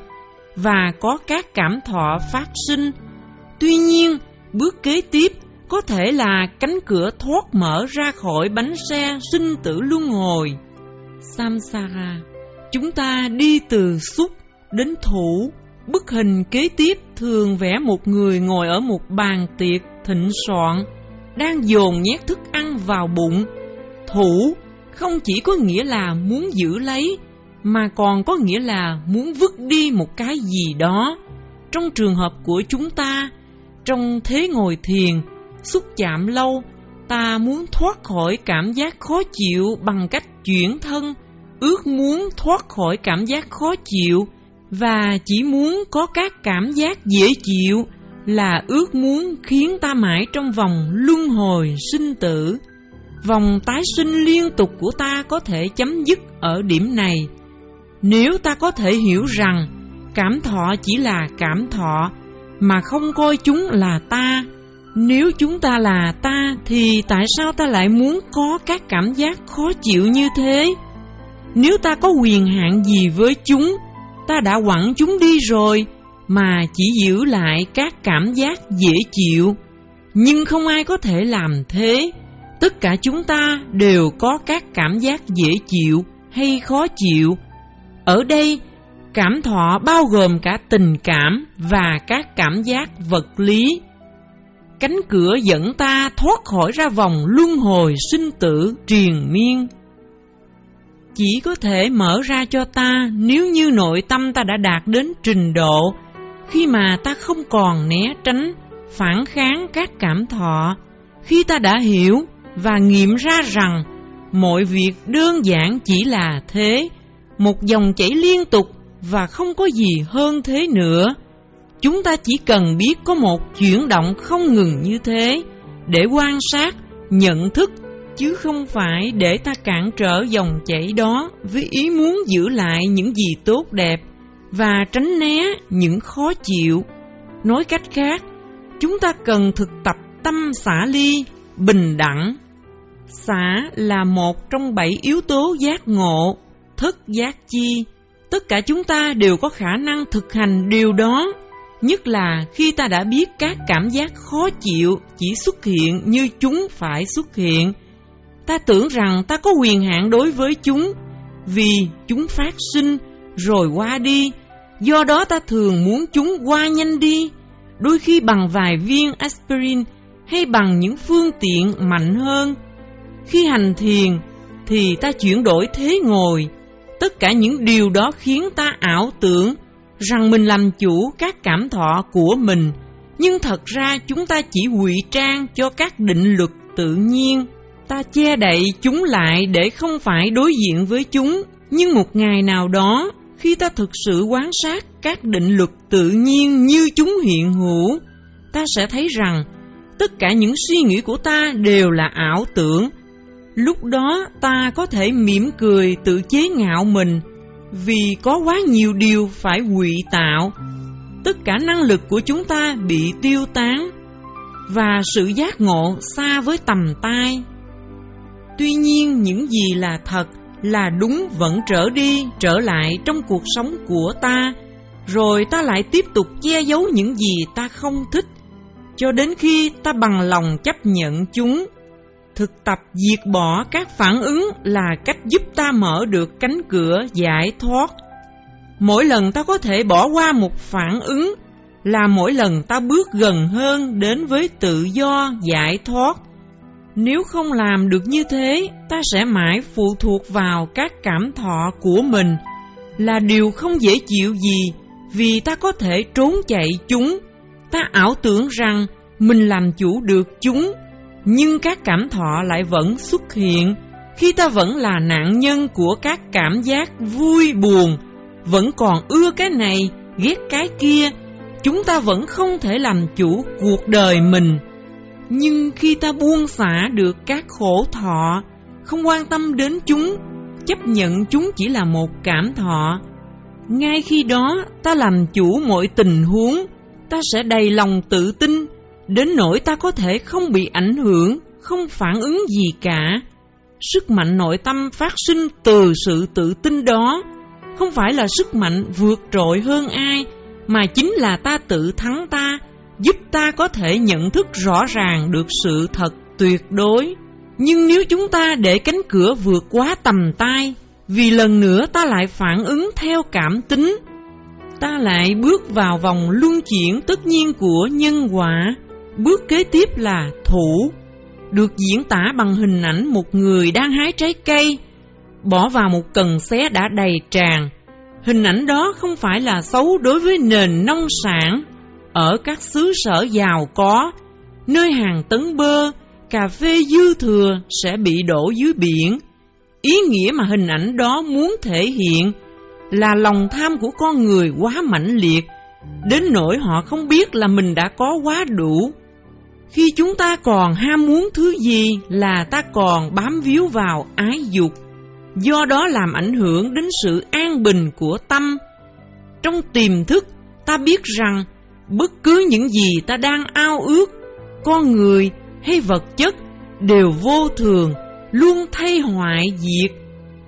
và có các cảm thọ phát sinh. Tuy nhiên, bước kế tiếp có thể là cánh cửa thoát mở ra khỏi bánh xe sinh tử luân hồi, samsara. Chúng ta đi từ xúc đến thủ. Bức hình kế tiếp thường vẽ một người ngồi ở một bàn tiệc thịnh soạn, đang dồn nhét thức ăn vào bụng. Thủ không chỉ có nghĩa là muốn giữ lấy, mà còn có nghĩa là muốn vứt đi một cái gì đó. Trong trường hợp của chúng ta, trong thế ngồi thiền, xúc chạm lâu, ta muốn thoát khỏi cảm giác khó chịu bằng cách chuyển thân, ước muốn thoát khỏi cảm giác khó chịu, và chỉ muốn có các cảm giác dễ chịu, là ước muốn khiến ta mãi trong vòng luân hồi sinh tử. Vòng tái sinh liên tục của ta có thể chấm dứt ở điểm này. Nếu ta có thể hiểu rằng cảm thọ chỉ là cảm thọ, mà không coi chúng là ta. Nếu chúng ta là ta, thì tại sao ta lại muốn có các cảm giác khó chịu như thế? Nếu ta có quyền hạn gì với chúng, ta đã quẳng chúng đi rồi, mà chỉ giữ lại các cảm giác dễ chịu. Nhưng không ai có thể làm thế. Tất cả chúng ta đều có các cảm giác dễ chịu hay khó chịu. Ở đây, cảm thọ bao gồm cả tình cảm và các cảm giác vật lý. Cánh cửa dẫn ta thoát khỏi ra vòng luân hồi sinh tử triền miên chỉ có thể mở ra cho ta nếu như nội tâm ta đã đạt đến trình độ khi mà ta không còn né tránh, phản kháng các cảm thọ, khi ta đã hiểu và nghiệm ra rằng mọi việc đơn giản chỉ là thế, một dòng chảy liên tục và không có gì hơn thế nữa. Chúng ta chỉ cần biết có một chuyển động không ngừng như thế để quan sát, nhận thức, chứ không phải để ta cản trở dòng chảy đó với ý muốn giữ lại những gì tốt đẹp và tránh né những khó chịu. Nói cách khác, chúng ta cần thực tập tâm xả ly, bình đẳng. Xả là một trong bảy yếu tố giác ngộ, thức giác chi. Tất cả chúng ta đều có khả năng thực hành điều đó, nhất là khi ta đã biết các cảm giác khó chịu chỉ xuất hiện như chúng phải xuất hiện. Ta tưởng rằng ta có quyền hạn đối với chúng, vì chúng phát sinh rồi qua đi. Do đó ta thường muốn chúng qua nhanh đi, đôi khi bằng vài viên aspirin hay bằng những phương tiện mạnh hơn. Khi hành thiền thì ta chuyển đổi thế ngồi. Tất cả những điều đó khiến ta ảo tưởng rằng mình làm chủ các cảm thọ của mình, nhưng thật ra chúng ta chỉ ngụy trang cho các định luật tự nhiên. Ta che đậy chúng lại để không phải đối diện với chúng. Nhưng một ngày nào đó, khi ta thực sự quan sát các định luật tự nhiên như chúng hiện hữu, ta sẽ thấy rằng tất cả những suy nghĩ của ta đều là ảo tưởng. Lúc đó ta có thể mỉm cười tự chế ngạo mình, vì có quá nhiều điều phải ngụy tạo. Tất cả năng lực của chúng ta bị tiêu tán, và sự giác ngộ xa với tầm tay. Tuy nhiên, những gì là thật, là đúng vẫn trở đi, trở lại trong cuộc sống của ta, rồi ta lại tiếp tục che giấu những gì ta không thích, cho đến khi ta bằng lòng chấp nhận chúng. Thực tập diệt bỏ các phản ứng là cách giúp ta mở được cánh cửa giải thoát. Mỗi lần ta có thể bỏ qua một phản ứng là mỗi lần ta bước gần hơn đến với tự do giải thoát. Nếu không làm được như thế, ta sẽ mãi phụ thuộc vào các cảm thọ của mình, là điều không dễ chịu gì, vì ta có thể trốn chạy chúng. Ta ảo tưởng rằng mình làm chủ được chúng, nhưng các cảm thọ lại vẫn xuất hiện khi ta vẫn là nạn nhân của các cảm giác vui buồn, vẫn còn ưa cái này, ghét cái kia. Chúng ta vẫn không thể làm chủ cuộc đời mình. Nhưng khi ta buông xả được các khổ thọ, không quan tâm đến chúng, chấp nhận chúng chỉ là một cảm thọ, ngay khi đó ta làm chủ mọi tình huống. Ta sẽ đầy lòng tự tin, đến nỗi ta có thể không bị ảnh hưởng, không phản ứng gì cả. Sức mạnh nội tâm phát sinh từ sự tự tin đó không phải là sức mạnh vượt trội hơn ai, mà chính là ta tự thắng ta, giúp ta có thể nhận thức rõ ràng được sự thật tuyệt đối. Nhưng nếu chúng ta để cánh cửa vượt quá tầm tay, vì lần nữa ta lại phản ứng theo cảm tính, ta lại bước vào vòng luân chuyển tất nhiên của nhân quả. Bước kế tiếp là thủ, được diễn tả bằng hình ảnh một người đang hái trái cây, bỏ vào một cần xé đã đầy tràn. Hình ảnh đó không phải là xấu đối với nền nông sản. Ở các xứ sở giàu có, nơi hàng tấn bơ, cà phê dư thừa sẽ bị đổ dưới biển. Ý nghĩa mà hình ảnh đó muốn thể hiện là lòng tham của con người quá mãnh liệt, đến nỗi họ không biết là mình đã có quá đủ. Khi chúng ta còn ham muốn thứ gì là ta còn bám víu vào ái dục, do đó làm ảnh hưởng đến sự an bình của tâm. Trong tiềm thức, ta biết rằng bất cứ những gì ta đang ao ước, con người hay vật chất, đều vô thường, luôn thay hoại diệt.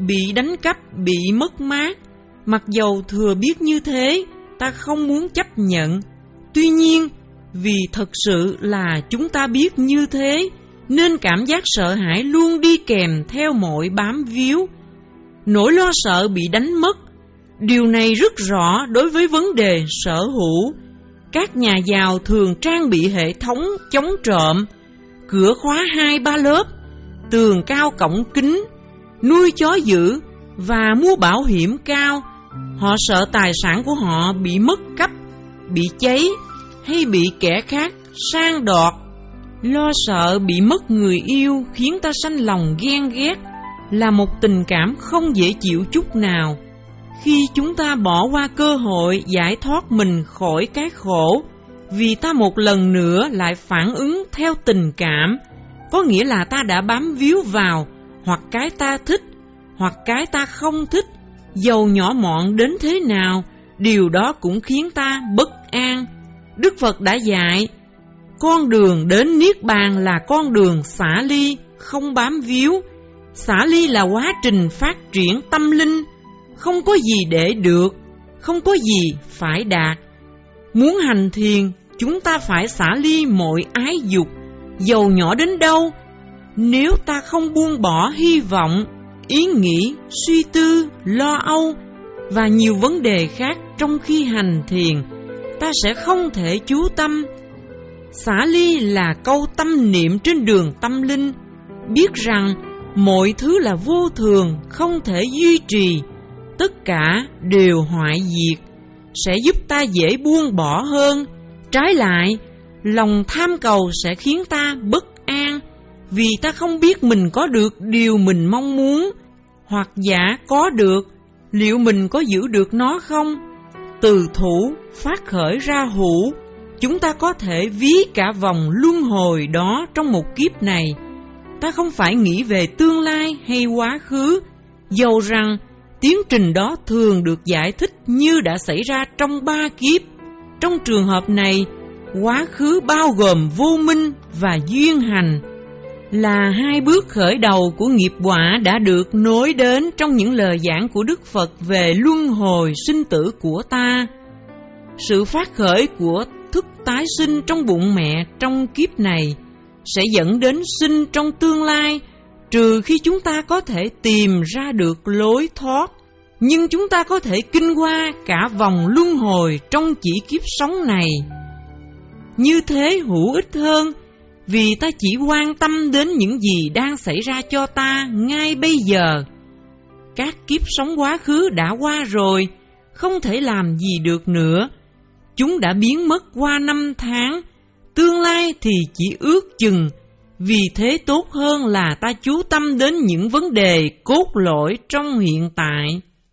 bị đánh cắp, bị mất mát. Mặc dầu thừa biết như thế, ta không muốn chấp nhận. Tuy nhiên, vì thật sự là chúng ta biết như thế, nên cảm giác sợ hãi luôn đi kèm theo mọi bám víu. Nỗi lo sợ bị đánh mất, điều này rất rõ đối với vấn đề sở hữu. Các nhà giàu thường trang bị hệ thống chống trộm, cửa khóa hai ba lớp, tường cao cổng kính, nuôi chó dữ và mua bảo hiểm cao. Họ sợ tài sản của họ bị mất cắp, bị cháy hay bị kẻ khác sang đoạt. Lo sợ bị mất người yêu khiến ta sanh lòng ghen ghét, là một tình cảm không dễ chịu chút nào. Khi chúng ta bỏ qua cơ hội giải thoát mình khỏi cái khổ, vì ta một lần nữa lại phản ứng theo tình cảm, có nghĩa là ta đã bám víu vào hoặc cái ta thích hoặc cái ta không thích, dầu nhỏ mọn đến thế nào, điều đó cũng khiến ta bất an. Đức Phật đã dạy, con đường đến Niết Bàn là con đường xả ly, không bám víu. Xả ly là quá trình phát triển tâm linh, không có gì để được, không có gì phải đạt. Muốn hành thiền, chúng ta phải xả ly mọi ái dục, dầu nhỏ đến đâu. Nếu ta không buông bỏ hy vọng, ý nghĩ, suy tư, lo âu và nhiều vấn đề khác trong khi hành thiền, ta sẽ không thể chú tâm. Xả ly là câu tâm niệm trên đường tâm linh, biết rằng mọi thứ là vô thường, không thể duy trì, tất cả đều hoại diệt, sẽ giúp ta dễ buông bỏ hơn. Trái lại, lòng tham cầu sẽ khiến ta bất an, vì ta không biết mình có được điều mình mong muốn, hoặc giả có được, liệu mình có giữ được nó không? Từ thủ phát khởi ra hữu, chúng ta có thể ví cả vòng luân hồi đó trong một kiếp này. Ta không phải nghĩ về tương lai hay quá khứ, dầu rằng tiến trình đó thường được giải thích như đã xảy ra trong ba kiếp. Trong trường hợp này, quá khứ bao gồm vô minh và duyên hành, là hai bước khởi đầu của nghiệp quả đã được nối đến trong những lời giảng của Đức Phật về luân hồi sinh tử của ta. Sự phát khởi của thức tái sinh trong bụng mẹ trong kiếp này sẽ dẫn đến sinh trong tương lai, trừ khi chúng ta có thể tìm ra được lối thoát. Nhưng chúng ta có thể kinh qua cả vòng luân hồi trong chỉ kiếp sống này. Như thế hữu ích hơn, vì ta chỉ quan tâm đến những gì đang xảy ra cho ta ngay bây giờ. Các kiếp sống quá khứ đã qua rồi, không thể làm gì được nữa. Chúng đã biến mất qua năm tháng, tương lai thì chỉ ước chừng. Vì thế tốt hơn là ta chú tâm đến những vấn đề cốt lõi trong hiện tại.